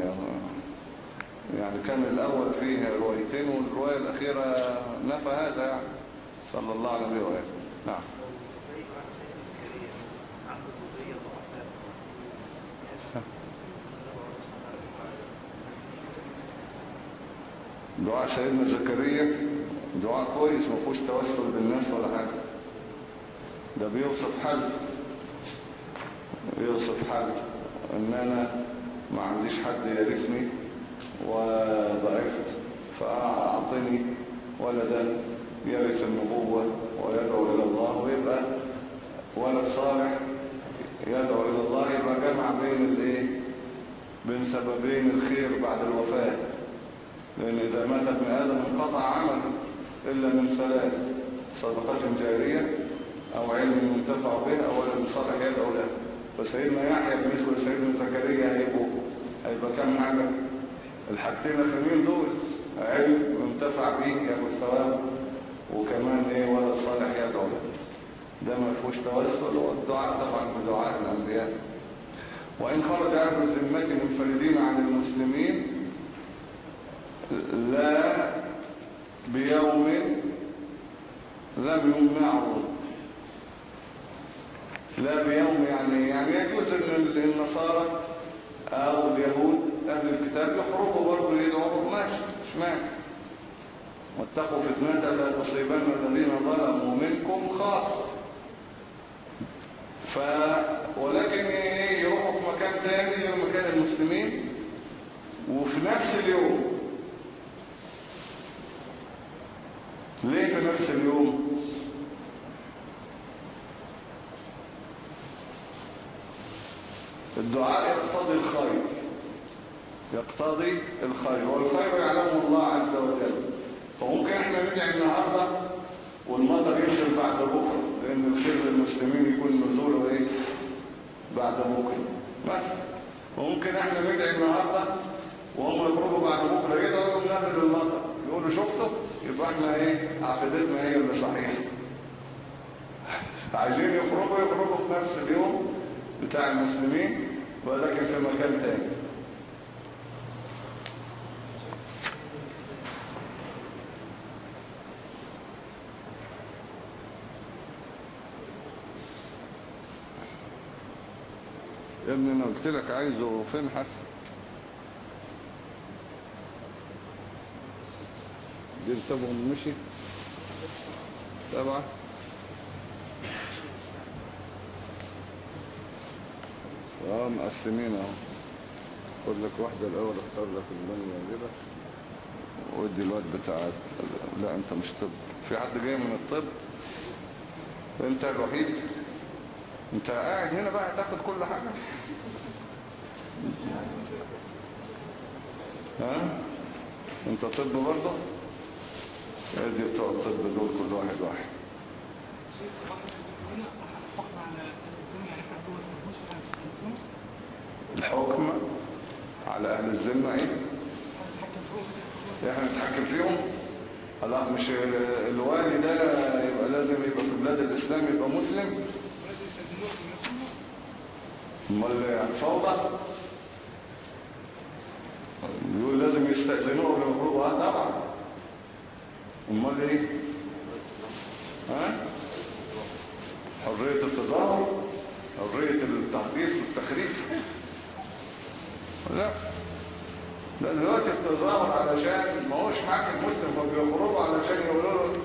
يعني كان الاول فيه روايتين والروايه الاخيره نفى هذا، يعني صلى الله عليه وآله. نعم. دعاء سيدنا زكريا دعاء كويس، ما فيهوش توسل بالناس ولا حاجة. ده بيوصف حل بيوصف حل ان انا ما عنديش حد يرثني وضعفت، فأعطني ولدا يرث النبوة ويدعو إلى الله، ويبقى ولد صالح يدعو إلى الله، يبقى جمع بين الايه بين سببين الخير بعد الوفاة. لأن إذا مات ابن آدم انقطع عمله إلا من ثلاث: صدقة جارية أو علم ينتفع به أو ولد صالح يدعو له. فسيدنا يحيى بالنسبة لسيدنا زكريا هيبقوا هيبقى كم حاجة؟ الحاجتين الأخرين دول: علم ينتفع به ياخد ثواب، وكمان ايه ولد صالح يدعو له. ده ما فيهوش توسل، والدعاء طبعا بدعاء الأنبياء. وإن خرج أهل الذمة منفردين عن المسلمين لا بيوم لم يمنعوا. لا بيوم يعني يعني يجوز ان النصارى او اليهود اهل الكتاب يخرجوا برضه يدعوا، ماشي، مش مانع. واتقوا فتنة لا تصيبن الذين ظلموا منكم خاصة. ف ولكن يروحوا في مكان تاني غير مكان المسلمين وفي نفس اليوم. ليه في نفس اليوم؟ الدعاء يقتضي الخير، يقتضي الخير، والخير يعلمه الله عز وجل. فممكن احنا ندعي النهارده والمطر ينزل بعد بكره، لان الخير للمسلمين يكون نزوله ايه بعد بكره مثلا. وممكن احنا ندعي النهارده وهم يخرجوا بعد بكره يدعوا لهم نزل المطر، يقولوا شفتوا، يبقى احنا ايه عقيدتنا هي اللي صحيحه. عايزين يخرجوا يخرجوا في نفس اليوم بتاع المسلمين، ولكن في مكان تاني. يا ابني انا قلت لك عايزه فين حسن؟ دي سابهم مشي سبعة. اه مقسمين اهو. خد لك واحدة الاول، اختار لك اللون يعجبك ودي الواد بتاع. لا انت مش طب، في حد جاي من الطب؟ انت الوحيد، انت قاعد هنا بقى تاخد كل حاجة. ها انت طب برضه؟ ادي بتوع الطب دول كل واحد واحد. الحكم على اهل الذمه ايه؟ احنا نتحكم فيهم؟ لا، مش الوالي ده يبقى لازم يبقى في بلاد الاسلام يبقى مسلم؟ امال الفوضى بيقول لازم يستأذنوه قبل ما يخرجوا. اه طبعا. امال ايه؟ ها؟ حرية التظاهر، حرية التحديث والتخريف. لا، ده دلوقتي التظاهر علشان ما هوش حاكم مسلم، فبيخرجوا علشان يقولوا له.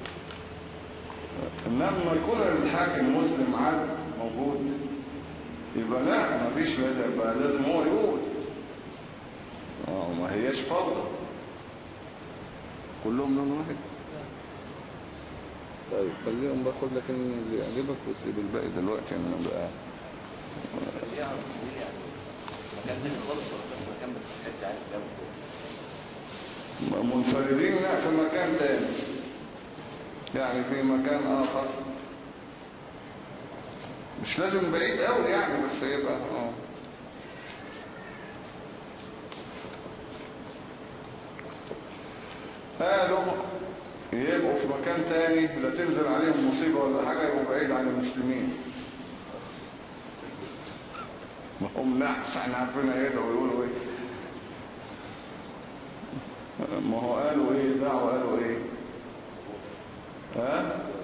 انما يكون الحاكم مسلم عادي موجود يبقى لا، ما فيش، يبقى لازم هو يقول. اه ما هياش فوضى، كلهم لون واحد. طيب خليهم باخد لك اللي يعجبك وتسيب الباقي دلوقتي. انا بقى منفردين، لا في مكان تاني، يعني في مكان اخر، مش لازم بعيد قوي يعني، بس يبقى اه قالوا يبقوا في مكان تاني، لا تنزل عليهم مصيبة ولا حاجة، يبقوا بعيد عن المسلمين. ما هم نحس، احنا عارفين ايه ويقولوا ايه. ما هو قالوا ايه دعوا، قالوا ايه ها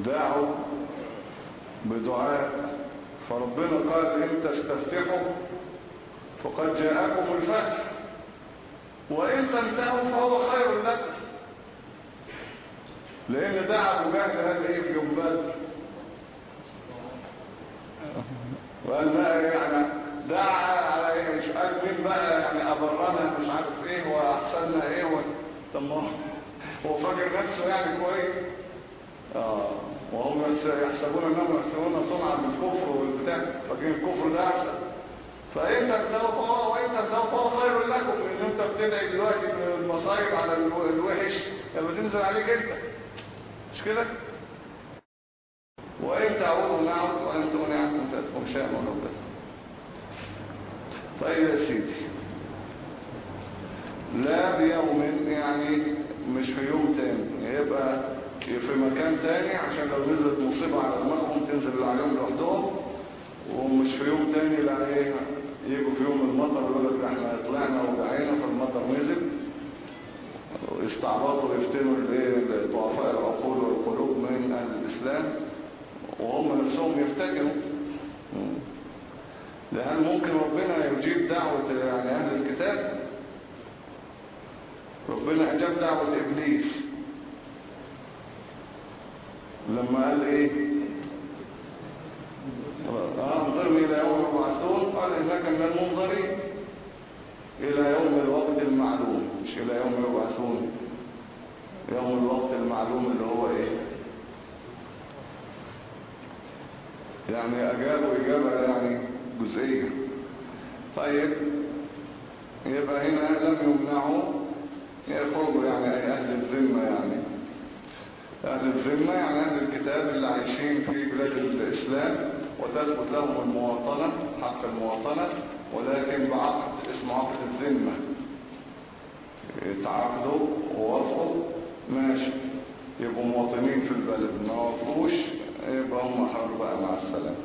دعوا بدعاء، فربنا قال إن تستفتحوا فقد جاءكم الفتح وإن تنتهوا فهو خير لكم. لأن دعا أبو جهل قال إيه في يوم بدر؟ وقال ما يعني دعا على إيه؟ مش قال مين بقى يعني أبرنا مش عارف إيه وأحسننا إيه و... طب ما هو فاكر نفسه يعني كويس. آه وهم يحسبون أنهم يحسبون صنعا بالكفر والبتاع، فاكرين الكفر ده أحسن. فإن تنتهوا فهو وإن تنتهوا فهو خير لكم. إن أنت بتدعي دلوقتي المصايب على الوحش لما تنزل عليك أنت، مش كده؟ وإن تعودوا نعود وإن تغني عنكم تأتكم شيئا ولو بس. طيب يا سيدي، لا بيوم يعني مش في يوم تاني، يبقى في مكان تاني عشان لو نزلت مصيبة على دماغهم تنزل عليهم لوحدهم، ومش في يوم تاني لا ايه يجوا في يوم المطر يقول لك احنا طلعنا ودعينا فالمطر نزل، استعبطوا يفتنوا الايه ضعفاء العقول والقلوب من اهل الاسلام وهم نفسهم يفتتنوا. لأن ممكن ربنا يجيب دعوة يعني أهل الكتاب؟ ربنا أجاب دعوة إبليس لما قال إيه انظرني إلى يوم يبعثون، قال إنك من المنظرين إلى يوم الوقت المعلوم، مش إلى يوم يبعثون، يوم الوقت المعلوم اللي هو إيه يعني أجابوا إجابة يعني جزئية. طيب يبقى هنا لم يمنعوا يخرجوا يعني أي أهل الذمة، يعني أهل الذمة يعني أهل الكتاب اللي عايشين في بلاد الإسلام وتثبت لهم المواطنة، حق المواطنة، ولكن بعقد اسمه عقد الذمة، يتعاقدوا ووافقوا ماشي يبقوا مواطنين في البلد، ما وافقوش يبقى هم حر بقى مع السلامة.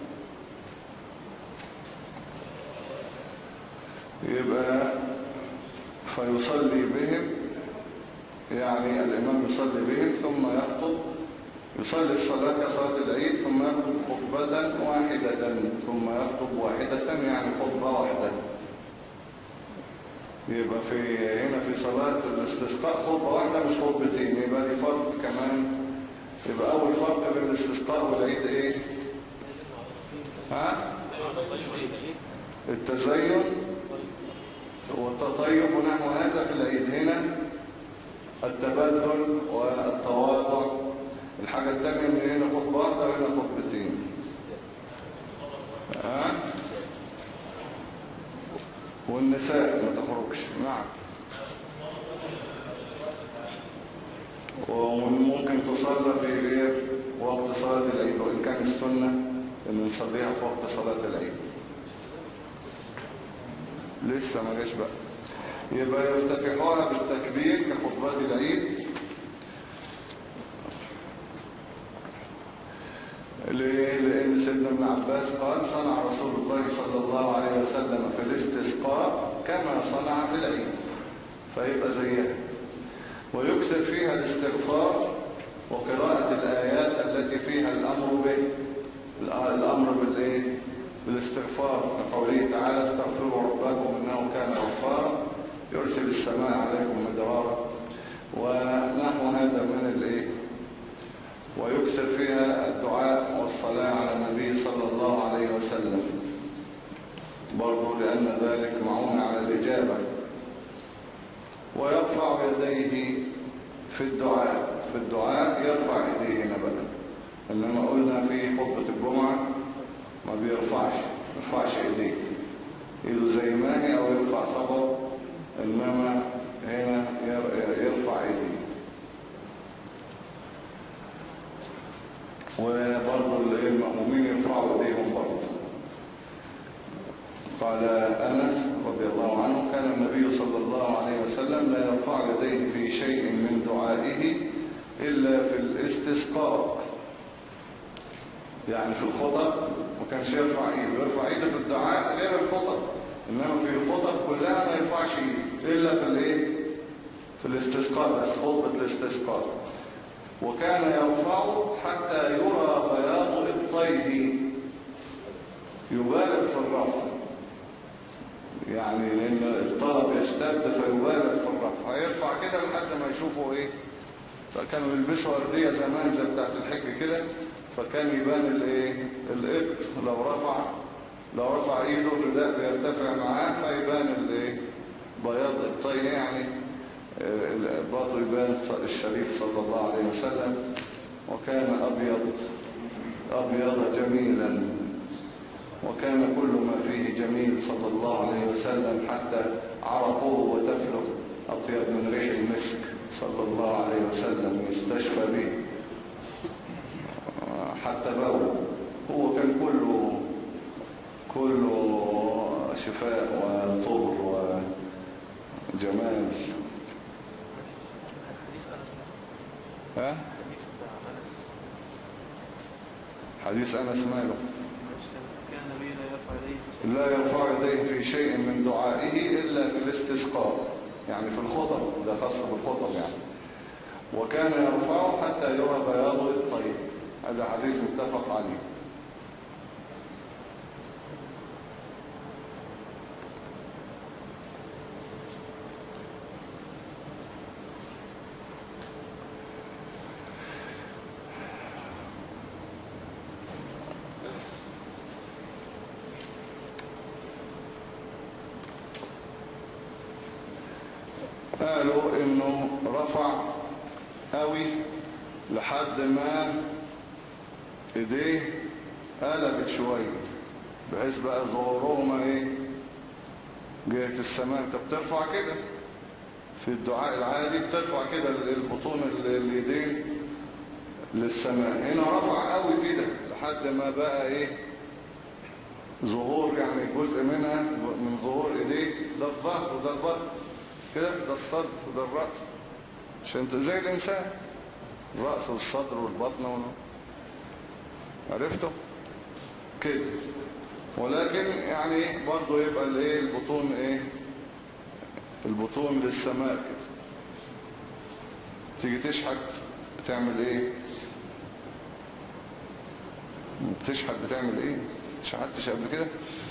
يبقى فيصلي بهم، يعني الإمام يصلي بهم ثم يخطب، يصلي الصلاة كصلاة العيد ثم يخطب خطبة واحدة، ثم يخطب واحدة يعني خطبة واحدة. يبقى في هنا في صلاة الاستسقاء خطبة واحدة مش خطبتين، يبقى دي فرق كمان. يبقى أول فرق بين الاستسقاء والعيد إيه؟ ها؟ التزين والتطيب ونحو هذا في العيد. هنا التبذل والتواضع. الحاجة الثانية من هنا خطبة واحدة وهنا خطبتين. ها؟ والنساء ما تخرجش. نعم. وممكن تصلى في وقت صلاة العيد، وإن كان السنة إن نصليها في وقت صلاة العيد. لسه ما جاش بقى. يبقى يفتتحوها بالتكبير كخطبات العيد. ليه؟ لأن سيدنا ابن عباس قال صنع رسول الله صلى الله عليه وسلم في الاستسقاء كما صنع في العيد، فيبقى زيها. ويكثر فيها الاستغفار وقراءة الآيات التي فيها الأمر به، الأمر بالإيه؟ بالاستغفار، كقوله تعالى استغفروا ربكم إنه كان غفارا يرسل السماء عليكم مدرارا ونحو هذا من الإيه. ويكثر فيها الدعاء والصلاة على النبي صلى الله عليه وسلم برضو لأن ذلك معون على الإجابة. ويرفع يديه في الدعاء، في الدعاء يرفع يديه هنا بقى، إنما قلنا في خطبة الجمعة ما بيرفعش يرفعش ايديه، ايده زي ما هي او يرفع صبر، انما هنا يرفع ايديه. وبرضه المأمومين يرفعوا ايديهم برضه. قال انس رضي الله عنه كان النبي صلى الله عليه وسلم لا يرفع يديه في شيء من دعائه الا في الاستسقاء، يعني في الخطب ما كانش يرفع ايده، يرفع ايده في الدعاء غير الخطب، انما في الخطب كلها ما يرفعش ايده الا في الايه في الاستسقاء بس، خطبه الاستسقاء. وكان يرفعه حتى يرى بياض إبطيه، يبالغ في الرفع، يعني لأن الطلب يشتد فيبالغ في الرفع، هيرفع كده لحد ما يشوفوا ايه. فكانوا يلبسوا أردية زمان زي بتاعت الحج كده، فكان يبان الايه الإبط، لو رفع لو رفع ايده الرداء بيرتفع معاه فيبان الايه بياض إبطيه، يعني برضه يبان الشريف صلى الله عليه وسلم. وكان أبيض أبيض جميلا، وكان كل ما فيه جميل صلى الله عليه وسلم، حتى عرقه وتفله أطيب من ريح المسك صلى الله عليه وسلم، يستشفى به حتى بوله. هو كان كله كله شفاء وطهر وجمال. ها؟ حديث أنس ماله؟ لا يرفع يديه في شيء من دعائه إلا في الاستسقاء، يعني في الخطب، ده خاص بالخطب يعني. وكان يرفعه حتى يرى بياض الطيب، هذا حديث متفق عليه. قالوا انه رفع قوي لحد ما ايديه قلبت شوية، بحيث بقى ظهورهما ايه جهة السماء. انت بترفع كده في الدعاء العادي، بترفع كده البطون اليدين للسماء، هنا رفع قوي كده لحد ما بقى ايه ظهور، يعني جزء منها من ظهور ايديه، ده الظهر وده البطن كده، ده الصدر وده الرأس، عشان انت زي الانسان، الرأس والصدر والبطن وال... عرفته كده. ولكن يعني برضو يبقى الايه البطون ايه البطون للسماء كده. تيجي تشحت بتعمل ايه؟ بتشحت بتعمل ايه؟ شحتش قبل كده؟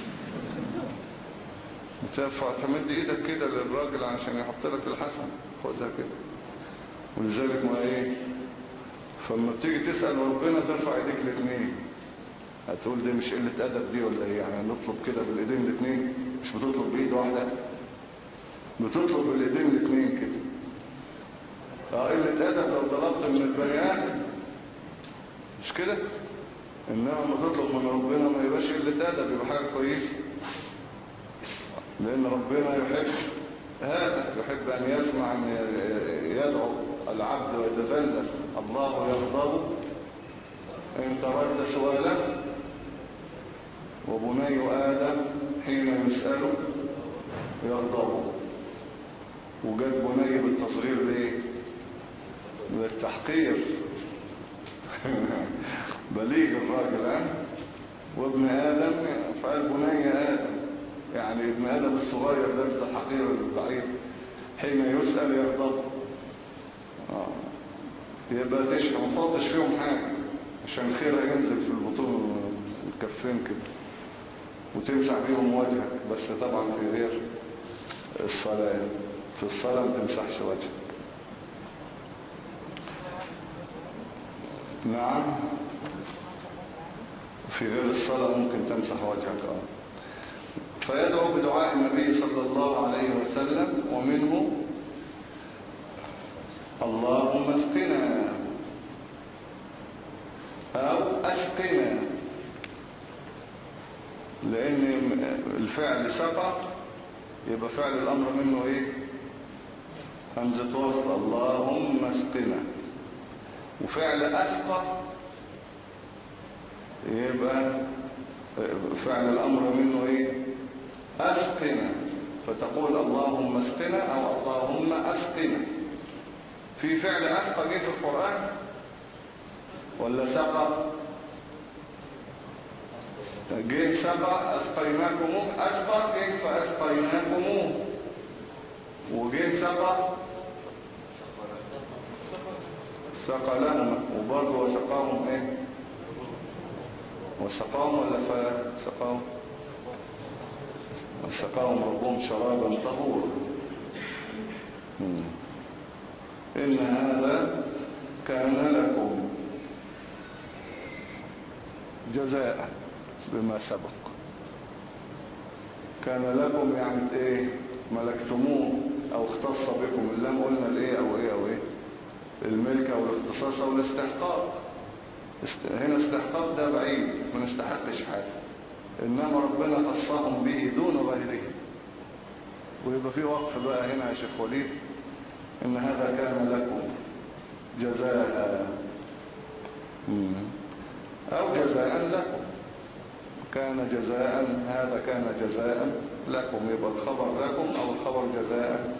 بترفع تمد ايدك كده للراجل عشان يحط لك الحسن، خدها كده. ولذلك ما ايه فلما بتيجي تسأل ربنا ترفع ايديك الاثنين، هتقول دي مش قلة ادب دي ولا ايه؟ يعني نطلب كده بالايدين الاثنين، مش بتطلب بايد واحدة، بتطلب بالايدين الاثنين كده. اه قلة ادب لو طلبت من البني ادم، مش كده؟ انما لما تطلب من ربنا ما يبقاش قلة ادب، يبقى حاجة كويسة، لأن ربنا يحب هذا، يحب أن يسمع أن يدعو العبد ويتذلل. الله يغضب إن تركت سؤاله، وبني آدم حين يسأله يغضب. وجد بني بالتصغير ليه؟ للتحقير بليغ الراجل ها، وابن آدم فقال بني آدم، يعني ابن آدم الصغير ده الحقير الضعيف حين يسأل يغضب. آه. يبقى تشحن وتطش فيهم حاجة عشان الخير ينزل في البطون الكفين كده، وتمسح بيهم وجهك، بس طبعا في غير الصلاة، في الصلاة ما تمسحش وجهك. نعم في غير الصلاة ممكن تمسح وجهك. اه فيدعو بدعاء النبي صلى الله عليه وسلم، ومنه اللهم اسقنا او اسقنا، لان الفعل سقى يبقى فعل الامر منه ايه همزة وصل، اللهم اسقنا. وفعل اسقى يبقى فعل الامر منه ايه اسقنا، فتقول اللهم اسقنا او اللهم اسقنا. في فعل اسقى جه في القرآن ولا سقى؟ جه سقى اسقيناكم، اسقى جه فاسقيناكم، وجه سقى سقى لهم وبرضه وسقاهم ايه؟ وسقاهم ولا فسقاهم؟ وسقاهم ربهم شرابا طهورا. إن هذا كان لكم جزاء بما سبق. كان لكم يعني ايه؟ ملكتموه او اختص بكم. اللام قلنا الايه او ايه او ايه؟ الملك او الاختصاص او الاستحقاق. هنا استحقاق ده بعيد، ما نستحقش حاجة، انما ربنا خصهم به دون غيره. ويبقى في وقف بقى هنا يا شيخ وليد، ان هذا كان لكم جزاء او جزاء لكم. كان جزاء، هذا كان جزاء لكم، يبقى الخبر لكم او الخبر جزاء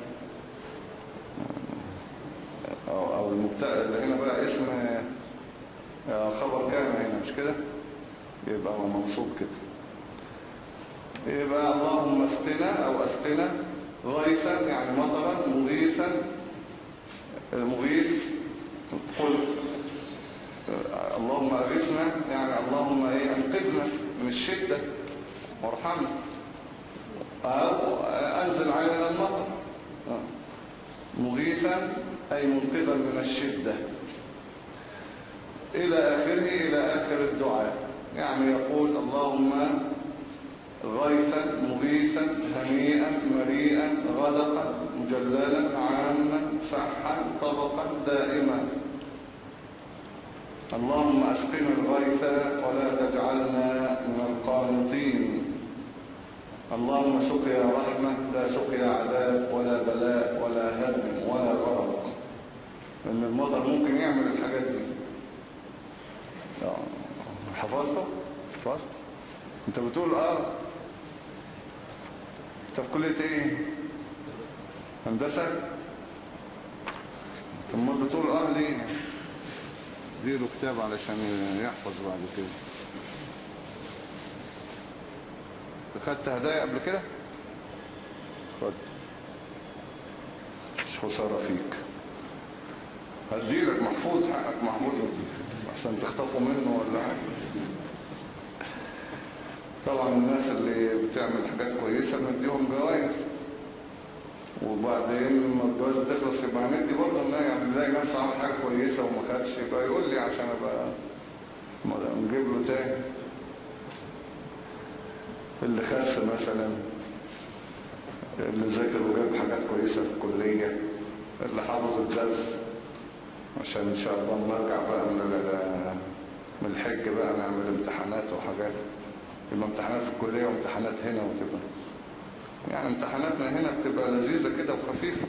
او, أو المبتدأ اللي هنا بقى اسم خبر كان هنا، مش كده؟ يبقى هو منصوب كده. يبقى اللهم اسقنا او اسقنا غيثا يعني مطرا، مغيثا مغيث. قل اللهم اغثنا يعني اللهم ايه؟ انقذنا من الشدة وارحمنا، او انزل علينا المطر. مغيثا اي منقذا من الشدة الى اخره، الى اخر الدعاء. يعني يقول اللهم غيثا مغيثا هنيئا مريئا غدقا مجللا عاما سحا طبقا دائما. اللهم اسقنا الغيث ولا تجعلنا من القانطين. اللهم سقيا رحمة لا سقيا عذاب ولا بلاء ولا هدم ولا غرق. لأن المطر ممكن يعمل الحاجات دي. حفظته؟ حفظت؟ انت بتقول اه انت في كلية ايه؟ هندسة؟ طب ما بتقول اه ليه؟ ديله كتاب علشان يحفظ بعد كده. خدت هدايا قبل كده؟ خد، مش خسارة فيك. هديلك محفوظ، حقك محفوظ عشان تخطفوا منه ولا حاجة. طبعا الناس اللي بتعمل حاجات كويسة نديهم جوائز، وبعدين لما الجوائز تخلص يبقى هندي برضه. ان يعني نلاقي ناس عمل حاجة كويسة وما خدش يبقى يقول لي عشان ابقى نجيب له تاني. اللي خس مثلا، اللي ذاكر وجاب حاجات كويسة في الكلية، اللي حافظ الدرس، عشان ان شاء الله نرجع بقى من من الحج بقى نعمل امتحانات وحاجات. يبقى امتحانات في الكلية وامتحانات هنا، وتبقى يعني امتحاناتنا هنا بتبقى لذيذة كده وخفيفة،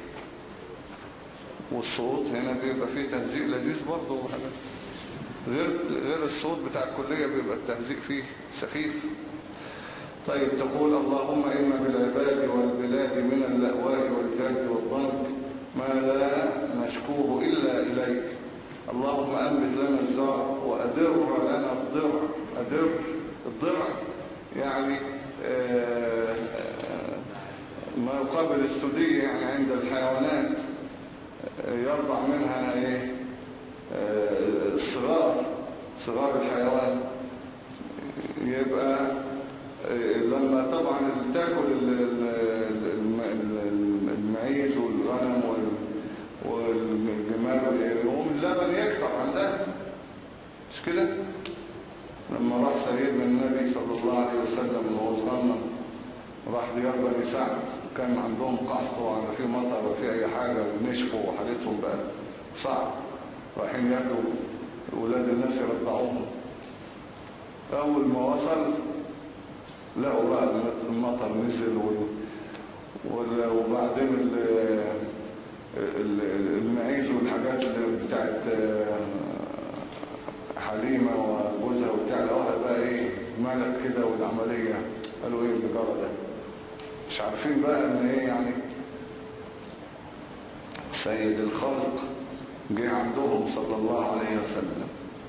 والصوت هنا بيبقى فيه تهزيء لذيذ برضه وحاجات. غير غير الصوت بتاع الكلية بيبقى التهزيء فيه سخيف. طيب تقول اللهم إن بالعباد والبلاد من اللأواء والجهد والضنك ما لا نشكوه إلا إليك. اللهم أنبت لنا الزرع وأدر لنا الضرع. أدر الضرع يعني آآ آآ ما يقابل السدية، يعني عند الحيوانات يرضع منها ايه؟ الصغار، صغار الحيوان. يبقى لما طبعا تاكل المعيز والغنم والجمال والإيرون اللبن يكتر عندها، مش كده؟ لما راح سيدنا النبي صلى الله عليه وسلم وهو صغنن راح ديار بني سعد، كان عندهم قحط وعند في مطر وفي اي حاجة ونشفوا وحالتهم بقى صعب، رايحين ياكلوا ولاد الناس يرضعوهم. اول ما وصل لقوا بقى المطر نزل وبعدين المعيز والحاجات اللي بتاعت حليمة وجوزها وبتاع لقوها بقى ايه مالت كده، والعملية قالوا ايه اللي جرى ده؟ مش عارفين بقى ان ايه يعني سيد الخلق جه عندهم صلى الله عليه وسلم.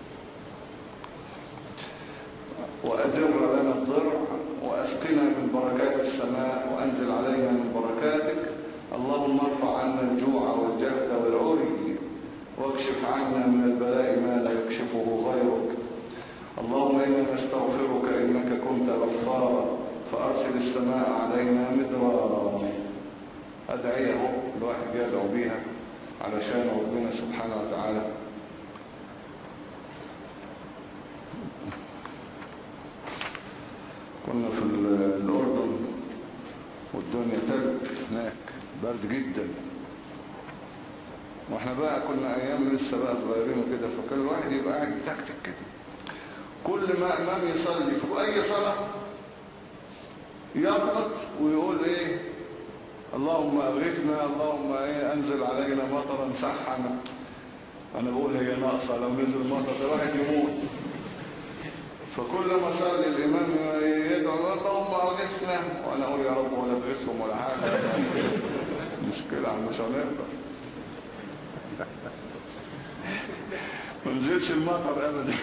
وأدر لنا الضرع وأسقنا من بركات السماء وأنزل علينا من بركاتك. اللهم ارفع عنا الجوع والجهد والعري واكشف واكشف عنا من البلاء ما لا يكشفه غيرك. اللهم إنا نستغفرك إنك كنت غفارا فأرسل السماء علينا مدرارا. أدعيه الواحد يدعو بيها علشان ربنا سبحانه وتعالى كنا في الأردن والدنيا تلج هناك برد جدا، واحنا بقى كنا ايام لسه بقى صغيرين وكده، فكان الواحد يبقى قاعد تكتك كده كل ما امام يصلي في اي صلاة يقنط ويقول ايه اللهم اغثنا، اللهم ايه انزل علينا مطرا سحنا. انا بقول هي ناقصة، لو نزل مطر ده واحد يموت. فكل ما صلي الامام يدعو اللهم اغثنا، وانا اقول يا رب ولا تغثهم ولا حاجة مشكلة مش هنقدر ما نزلش المطر ابدا.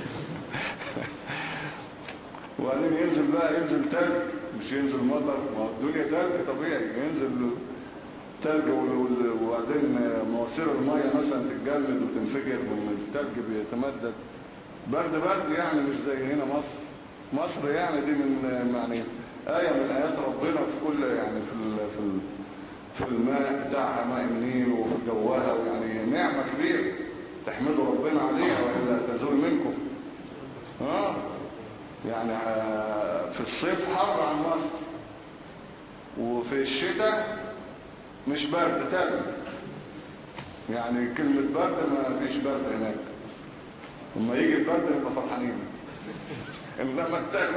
وبعدين ينزل بقى ينزل تلج، مش ينزل مطر، ما الدنيا تلج طبيعي، ينزل تلج وبعدين مواسير المية مثلا تتجمد وتنفجر والتلج بيتمدد. برد برد يعني مش زي هنا مصر. مصر يعني دي من يعني آية من آيات ربنا في كل يعني في ال في ال في الماء بتاعها، ماء النيل، وفي جوها، يعني نعمة كبيرة تحمدوا ربنا عليها وإلا تزول منكم. ها يعني في الصيف حر عن مصر، وفي الشتاء مش برد تلج. يعني كلمة برد ما فيش برد هناك، لما يجي البرد نبقى فرحانين، انما التلج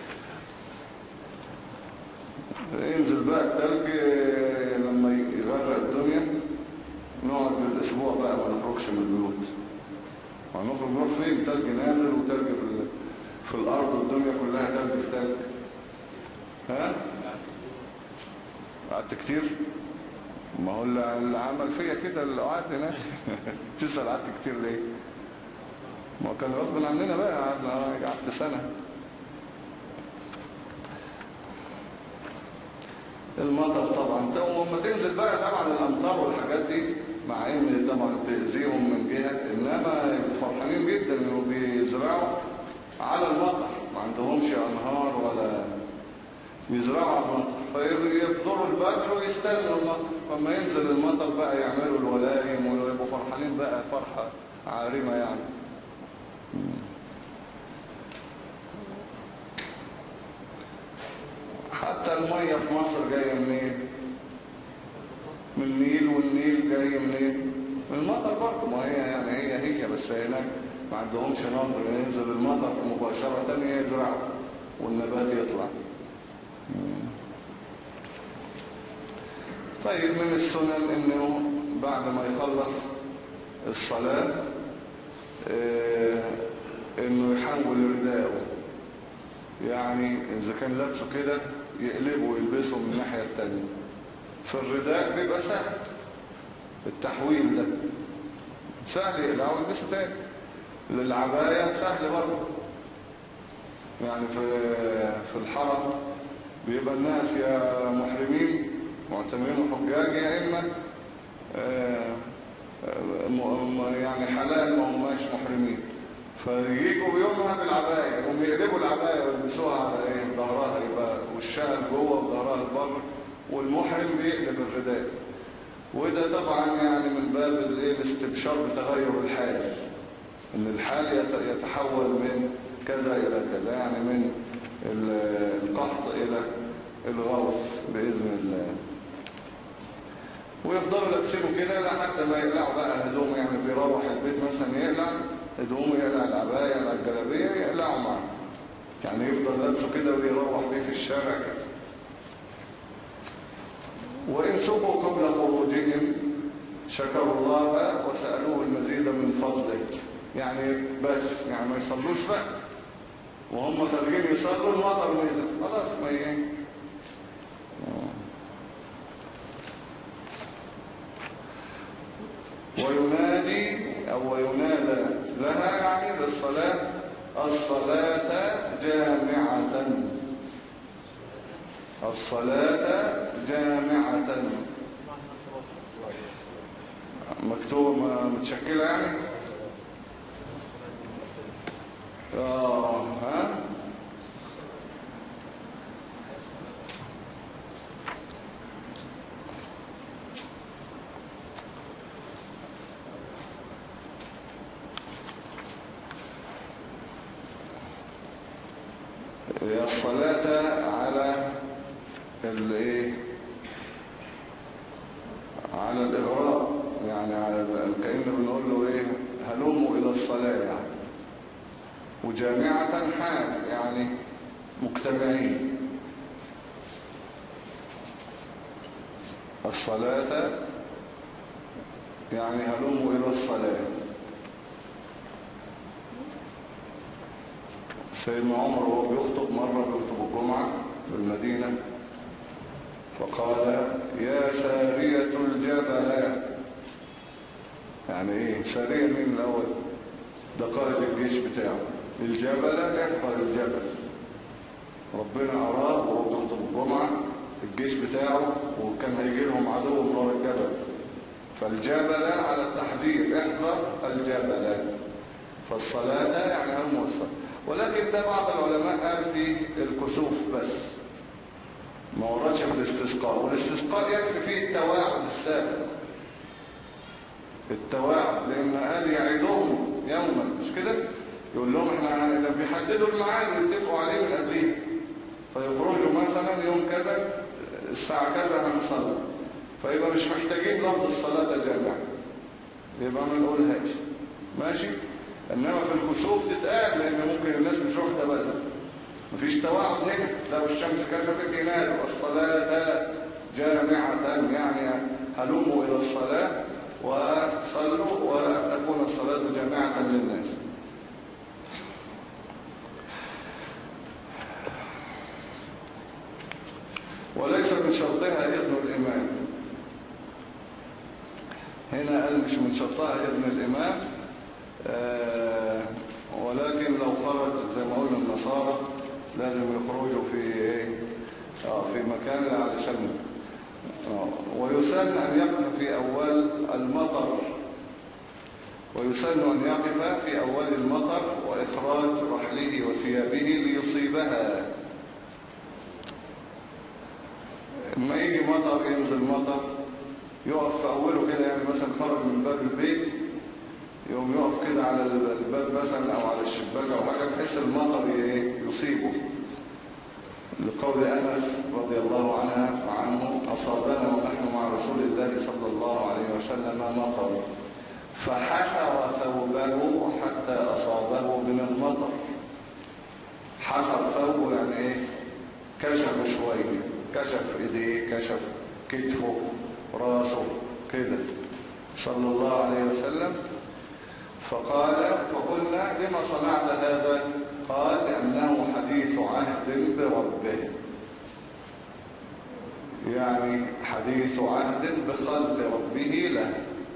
ينزل بقى التلج لما يغرق الدنيا نقعد بالاسبوع بقى ما نخرجش من البيوت. هنخرج نروح فين؟ تلج نازل وتلج في, في الارض، والدنيا كلها تلج في تلج. ها قعدت كتير؟ ما هو اللي عمل فيا كده اللي قعدت هناك. تسأل قعدت كتير ليه؟ ما كان غصب عننا بقى، قعدت سنة. المطر طبعا وما تنزل بقى طبعا الامطار والحاجات دي، مع ان طبعا تأذيهم من جهة، انما فرحانين جدا انه بيزرعوا على المطر، ما عندهمش انهار ولا بيزرعوا على المطر، فيبذروا البذر ويستنوا المطر، فما ينزل المطر بقى يعملوا الولائم ويبقوا فرحانين بقى فرحة عارمة يعني. حتى المية في مصر جاية منين؟ من النيل، والنيل جاي منين؟ من المطر برضه. ما هي يعني هي هي بس هناك ما عندهمش نهر، ينزل المطر مباشرة يزرعوا والنبات يطلع. طيب من السنن انه بعد ما يخلص الصلاة اه انه يحول رداءه، يعني اذا كان لابسه كده يقلبه ويلبسه من الناحية التانية. في الرداء بيبقى سهل التحويل ده، سهل يقلعه ويلبسه تاني. للعباية سهل برضه، يعني في في الحرم بيبقى الناس يا محرمين معتمرين وحجاج، يا اما يعني حلال ما هماش محرمين، فيجوا بيومها بالعباية، هم يقلبوا العباية ويلبسوها على ايه ظهرها، يبقى وشها جوه وظهرها البر، والمحرم بيقلب الرداء. وده طبعا يعني من باب الاستبشار بتغير الحال، ان الحال يتحول من كذا الى كذا، يعني من القحط الى الغوث باذن الله. ويفضلوا لابسينه كده لحد ما يقلعوا بقى هدوم، يعني بيروح البيت مثلا يقلع هدومه، يقلع العباية يقلع الجلابية يقلعوا معه، يعني يفضل لابسه كده ويروح بيه في الشارع كده. وإن سبوا قبل خروجهم شكروا الله وسألوه المزيد من فضله، يعني بس يعني ما يصلوش بقى وهم خارجين يصلوا المطر نزل خلاص ما ايه. وينادي أو ينادى لها يعني للصلاة الصلاة جامعة، الصلاة جامعة مكتوبة متشكلة يعني. اه ها هي الصلاة على الايه، على الإغراء، يعني على كأنه بنقول له ايه، هلموا إلى الصلاة يعني. وجامعة حال يعني مجتمعين. الصلاة يعني هلموا إلى الصلاة. سيدنا عمر وهو بيخطب مرة، بيخطب الجمعة في المدينة، فقال يا سارية الجبل. يعني ايه سارية؟ مين الأول؟ ده قائد الجيش بتاعه. الجبل احفر الجبل. ربنا أراد وهو بيخطب الجمعة الجيش بتاعه، وكان هيجي لهم عدو من ورا الجبل، فالجبل على التحذير، احفر الجبل. فالصلاة يعني هم الصلاة. ولكن ده بعض العلماء قال في الكسوف بس، ما وردش في الاستسقاء. والاستسقاء يكفي فيه التواعد السابق، التواعد، لان قال يعيدهم يوما، مش كده؟ يقول لهم احنا لما بيحددوا الميعاد ويتفقوا عليه من قبليه، فيخرجوا مثلا يوم كذا الساعة كذا هنصلي، فيبقى مش محتاجين لفظ الصلاة جامعة، يبقى ما نقولهاش ماشي. انما في الكسوف تتقال، لان ممكن الناس مش واخده بالها، مفيش تواعد هنا. لو الشمس كسفت ينادوا الصلاة جامعة، يعني هلموا الى الصلاة وصلوا وتكون الصلاة جامعة للناس. وليس من شرطها إذن الإمام. هنا قال مش من شرطها إذن الإمام، آه ولكن لو خرج زي ما قلنا النصارى لازم يخرجوا في ايه، آه في مكان علشان آه ويسن أن يقف في أول المطر، ويسن أن يقف في أول المطر وإخراج رحله وثيابه ليصيبها. لما يجي مطر، ينزل مطر، يقف في أوله كده، يعني مثلا خرج من باب البيت يوم يقف كده على الباب مثلا أو على الشباك أو حاجة، بحيث المطر يصيبه. لقول أنس رضي الله عنها وعنه أصابنا ونحن مع رسول الله صلى الله عليه وسلم مطر فحسر ثوبه حتى أصابه من المطر. حسر ثوبه يعني إيه؟ كشف شوية، كشف إيديه، كشف كتفه، راسه كده صلى الله عليه وسلم. فقال فقلنا لما صنعت هذا؟ قال لأنه حديث عهد بربه، يعني حديث عهد بخلق ربه له،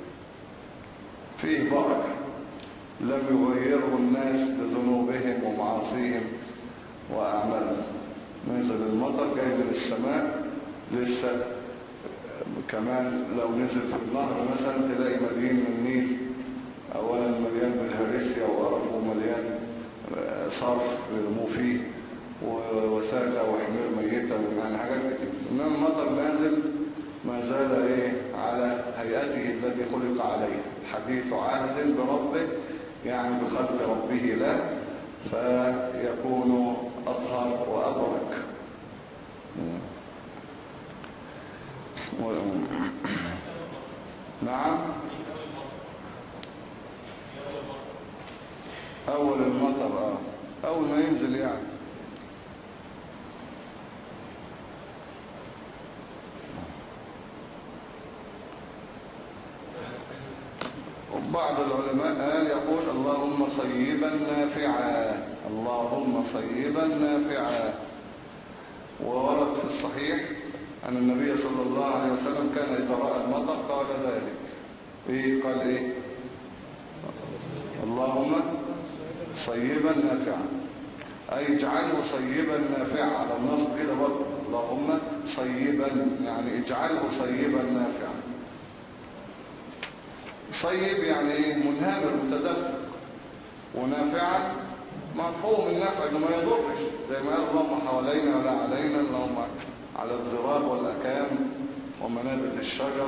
فيه بركة لم يغيره الناس بذنوبهم ومعاصيهم وأعمالهم. نزل المطر جاي من السماء، لسه كمان لو نزل في النهر مثلا تلاقي مليان من النيل، اولا مليان بالهرسيا وقرف، ومليان صرف يرموه فيه ووساخه وحمير ميته، يعني حاجات كتير. انما المطر نازل ما زال ايه على هيئته التي خلق عليه، حديث عهد بربه، يعني بخلق ربه له، فيكون اطهر وابرك. نعم، اول المطر، اه اول ما ينزل يعني. بعض العلماء قال يقول اللهم صيبا نافعا، اللهم صيبا نافعا. وورد في الصحيح أن النبي صلى الله عليه وسلم كان إذا رأى المطر قال ذلك. إيه قال إيه؟ اللهم صيبا نافعا، أي اجعله صيبا نافعا، على النص كده برضه اللهم صيبا، يعني اجعله صيبا نافعا. صيب يعني ايه؟ منهمر متدفق. ونافعا مفهوم النفع انه ما يضرش، زي ما قال اللهم حوالينا ولا علينا، اللهم على الضراب والاكام ومنابت الشجر.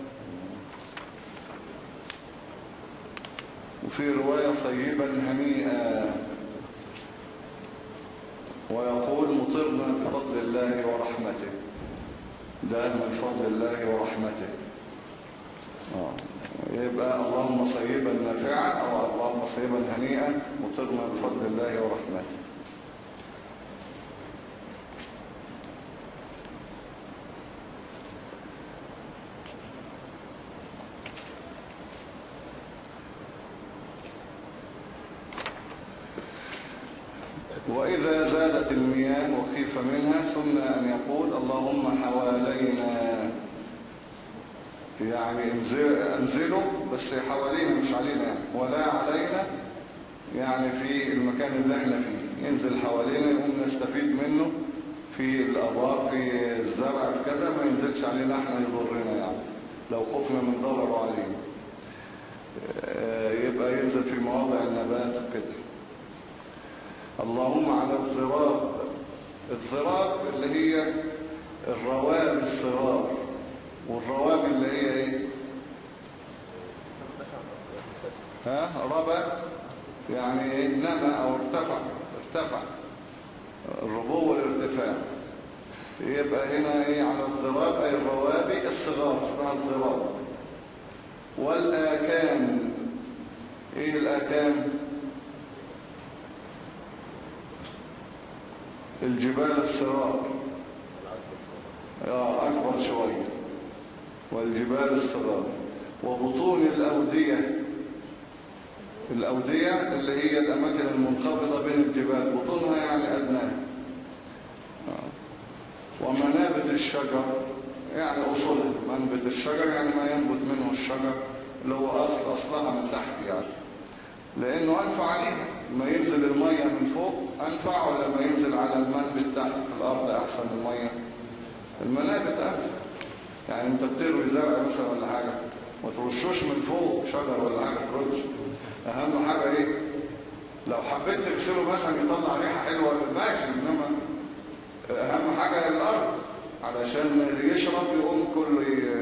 وفي رواية صيبا هنيئا، ويقول مطرنا بفضل الله ورحمته، ده من فضل الله ورحمته. آه. يبقى اللهم صيبا نافعا او اللهم صيبا هنيئا مطرنا بفضل الله ورحمته. وإذا زادت المياه وخيف منها ثم أن يقول اللهم حوالينا، يعني انزلوا بس حوالينا مش علينا يعني. ولا علينا يعني في المكان اللي احنا فيه، ينزل حوالينا يقوم نستفيد منه في الأبار في الزرع في كذا، ما ينزلش علينا احنا يضرنا يعني لو خفنا من ضرره علينا. يبقى ينزل في مواضع النبات كده. اللهم على الضراب، الضراب اللي هي الرواب الصغار، والرواب اللي هي ايه؟ ها ربا يعني ايه؟ نما او ارتفع، ارتفع الربو والارتفاع. يبقى هنا ايه على الضراب اي الروابي الصغار اسمها الضراب. والاكام، ايه الاكام؟ الجبال الصغار اه اكبر شوية، والجبال الصغار. وبطون الأودية، الأودية اللي هي الأماكن المنخفضة بين الجبال، بطونها يعني أدناها. ومنابت الشجر يعني أصولها، منبت الشجر يعني ما ينبت منه الشجر اللي هو أصل أصلها من تحت يعني، لأنه أنفع عليها. ما ينزل المية من فوق أنفع ولا ما ينزل على المنبت تحت في الأرض أحسن المية؟ المنابت أنفع. يعني انت بتروي زرع مثلا ولا حاجة ما ترشوش من فوق شجر ولا حاجة ترش. اهم حاجة ايه؟ لو حبيت تغسله مثلا يطلع ريحة حلوة ماشي، انما اهم حاجة الارض علشان اللي يشرب يقوم كله ي...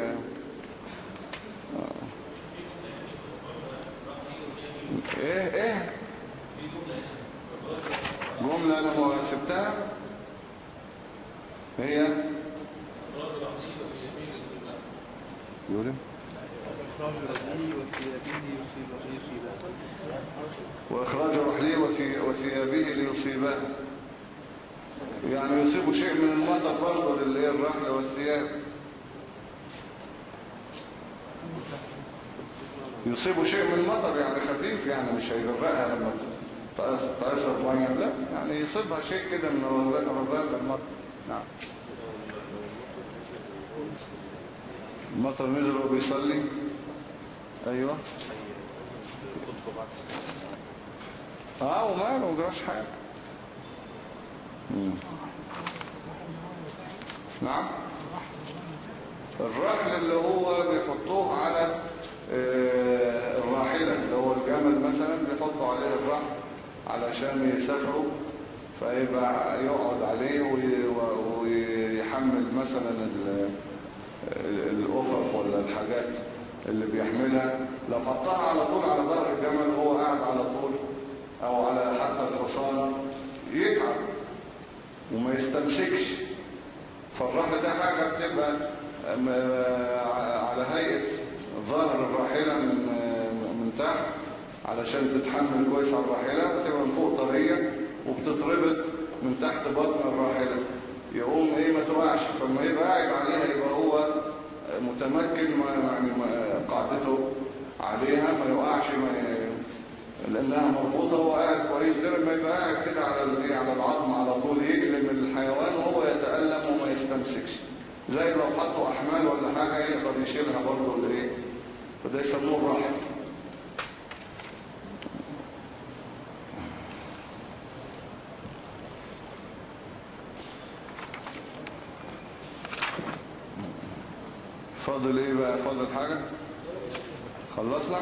ايه ايه جملة انا ما سبتها هي يقول وإخراج رحله وثيابه ليصيبه، يعني يصيب شيء من المطر برضه اللي هي الرحل والثياب، يصيب شيء من المطر يعني خفيف، يعني مش هيغرقها لما تأثر مية، لا يعني يصيبها شيء كده من رذاذ المطر. نعم. المطر نزل وبيصلي، ايوه اه وماله مجراش حاجة. مم. نعم. الرحل اللي هو بيحطوه على آه الراحلة، اللي هو الجمل مثلا بيحطوا عليه الرحل علشان يسافروا، فيبقى يقعد عليه ويحمل مثلا الأفق ولا الحاجات اللي بيحملها. لو حطها على طول على ظهر الجمل هو قاعد على طول او على حتى الحصان يتعب وما يستمسكش. فالرحل ده حاجة بتبقى على هيئة ظهر الراحلة من من تحت علشان تتحمل كويس على الراحلة، بتبقى من فوق طرية وبتتربط من تحت بطن الراحلة، يقوم ايه ما توقعش. فلما يبقى قاعد عليها يبقى هو متمكن، ما يعني ما قاعدته عليها ما يوقعش، ما لانها مربوطه، هو قاعد كويس. غير ما يبقى قاعد كده على على العظم على طول يجلب الحيوان وهو يتألم وما يستمسكش، زي لو حطوا احمال ولا حاجه يقدر يشيلها برضه ولا ايه، فده يسموه الرحل. فاضل ايه بقى؟ فاضل حاجة؟ خلصنا؟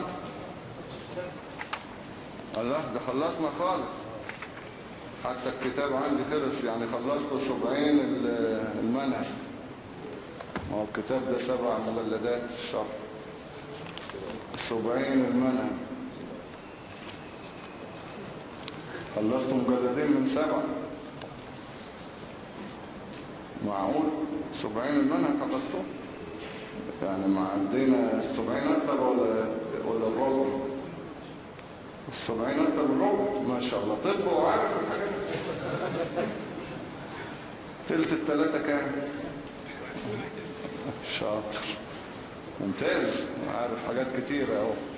الله، ده خلصنا خالص. حتى الكتاب عندي خلص، يعني خلصت سبعين المنهج. ما هو الكتاب ده سبع مجلدات الشرح، سبعين المنهج. خلصت مجلدين من سبع. معقول سبعين المنهج خلصته؟ يعني معدينا السبعين أكتر ولا ولا الربع؟ السبعين أكتر من الربع. ما شاء الله. طب وعارف الحاجات. تلت التلاتة كام؟ شاطر، ممتاز، عارف حاجات كتيرة اهو.